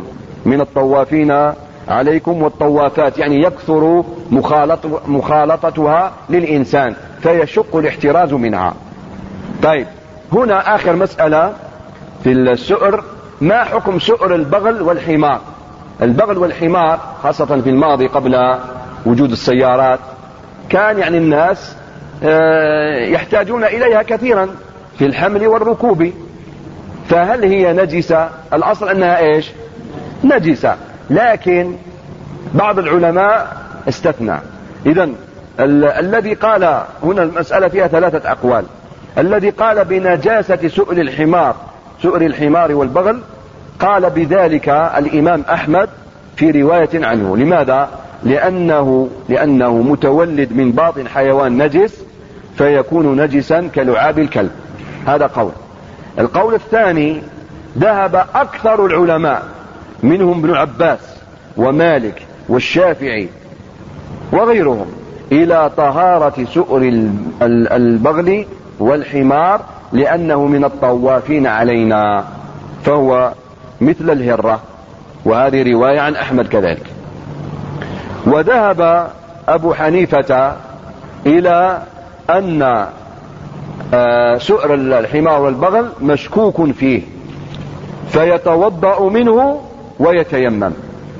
Speaker 3: والطوافات يعني يكثر مخالطتها للإنسان فيشق الاحتراز منها. طيب، هنا آخر مسألة في السؤر، ما حكم سؤر البغل والحمار؟ البغل والحمار خاصة في الماضي قبل وجود السيارات كان يعني الناس يحتاجون إليها كثيرا في الحمل والركوب، فهل هي نجسة؟ الأصل أنها إيش؟ نجسة، لكن بعض العلماء استثنى. إذن الذي قال هنا المسألة فيها 3 أقوال. الذي قال بنجاسة سؤر الحمار والبغل قال بذلك الإمام أحمد في رواية عنه. لماذا؟ لأنه متولد من باطن حيوان نجس فيكون نجسا كلعاب الكلب. هذا قول. القول الثاني، ذهب أكثر العلماء منهم ابن عباس ومالك والشافعي وغيرهم إلى طهارة سؤر البغل والحمار لأنه من الطوافين علينا، فهو مثل الهرة، وهذه رواية عن أحمد كذلك. وذهب أبو حنيفة إلى أن سؤر الحمار والبغل مشكوك فيه فيتوضأ منه ويتيمم،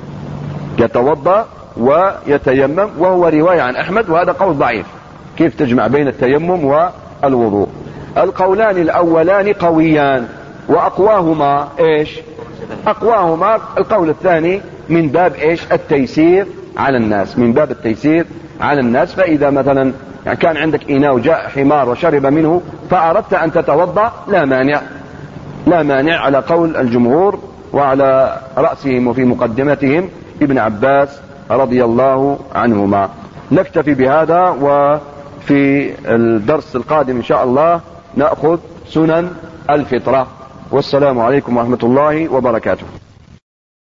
Speaker 3: وهو رواية عن أحمد، وهذا قول ضعيف. كيف تجمع بين التيمم والوضوء؟ القولان الأولان قويان، وأقواهما إيش؟ أقواهما القول الثاني من باب إيش؟ التيسير على الناس، فإذا مثلا يعني كان عندك إناء وجاء حمار وشرب منه فأردت أن تتوضأ لا مانع على قول الجمهور، وعلى رأسهم وفي مقدمتهم ابن عباس رضي الله عنهما. نكتفي بهذا، وفي الدرس القادم إن شاء الله نأخذ سنن الفطرة. والسلام عليكم ورحمة الله وبركاته.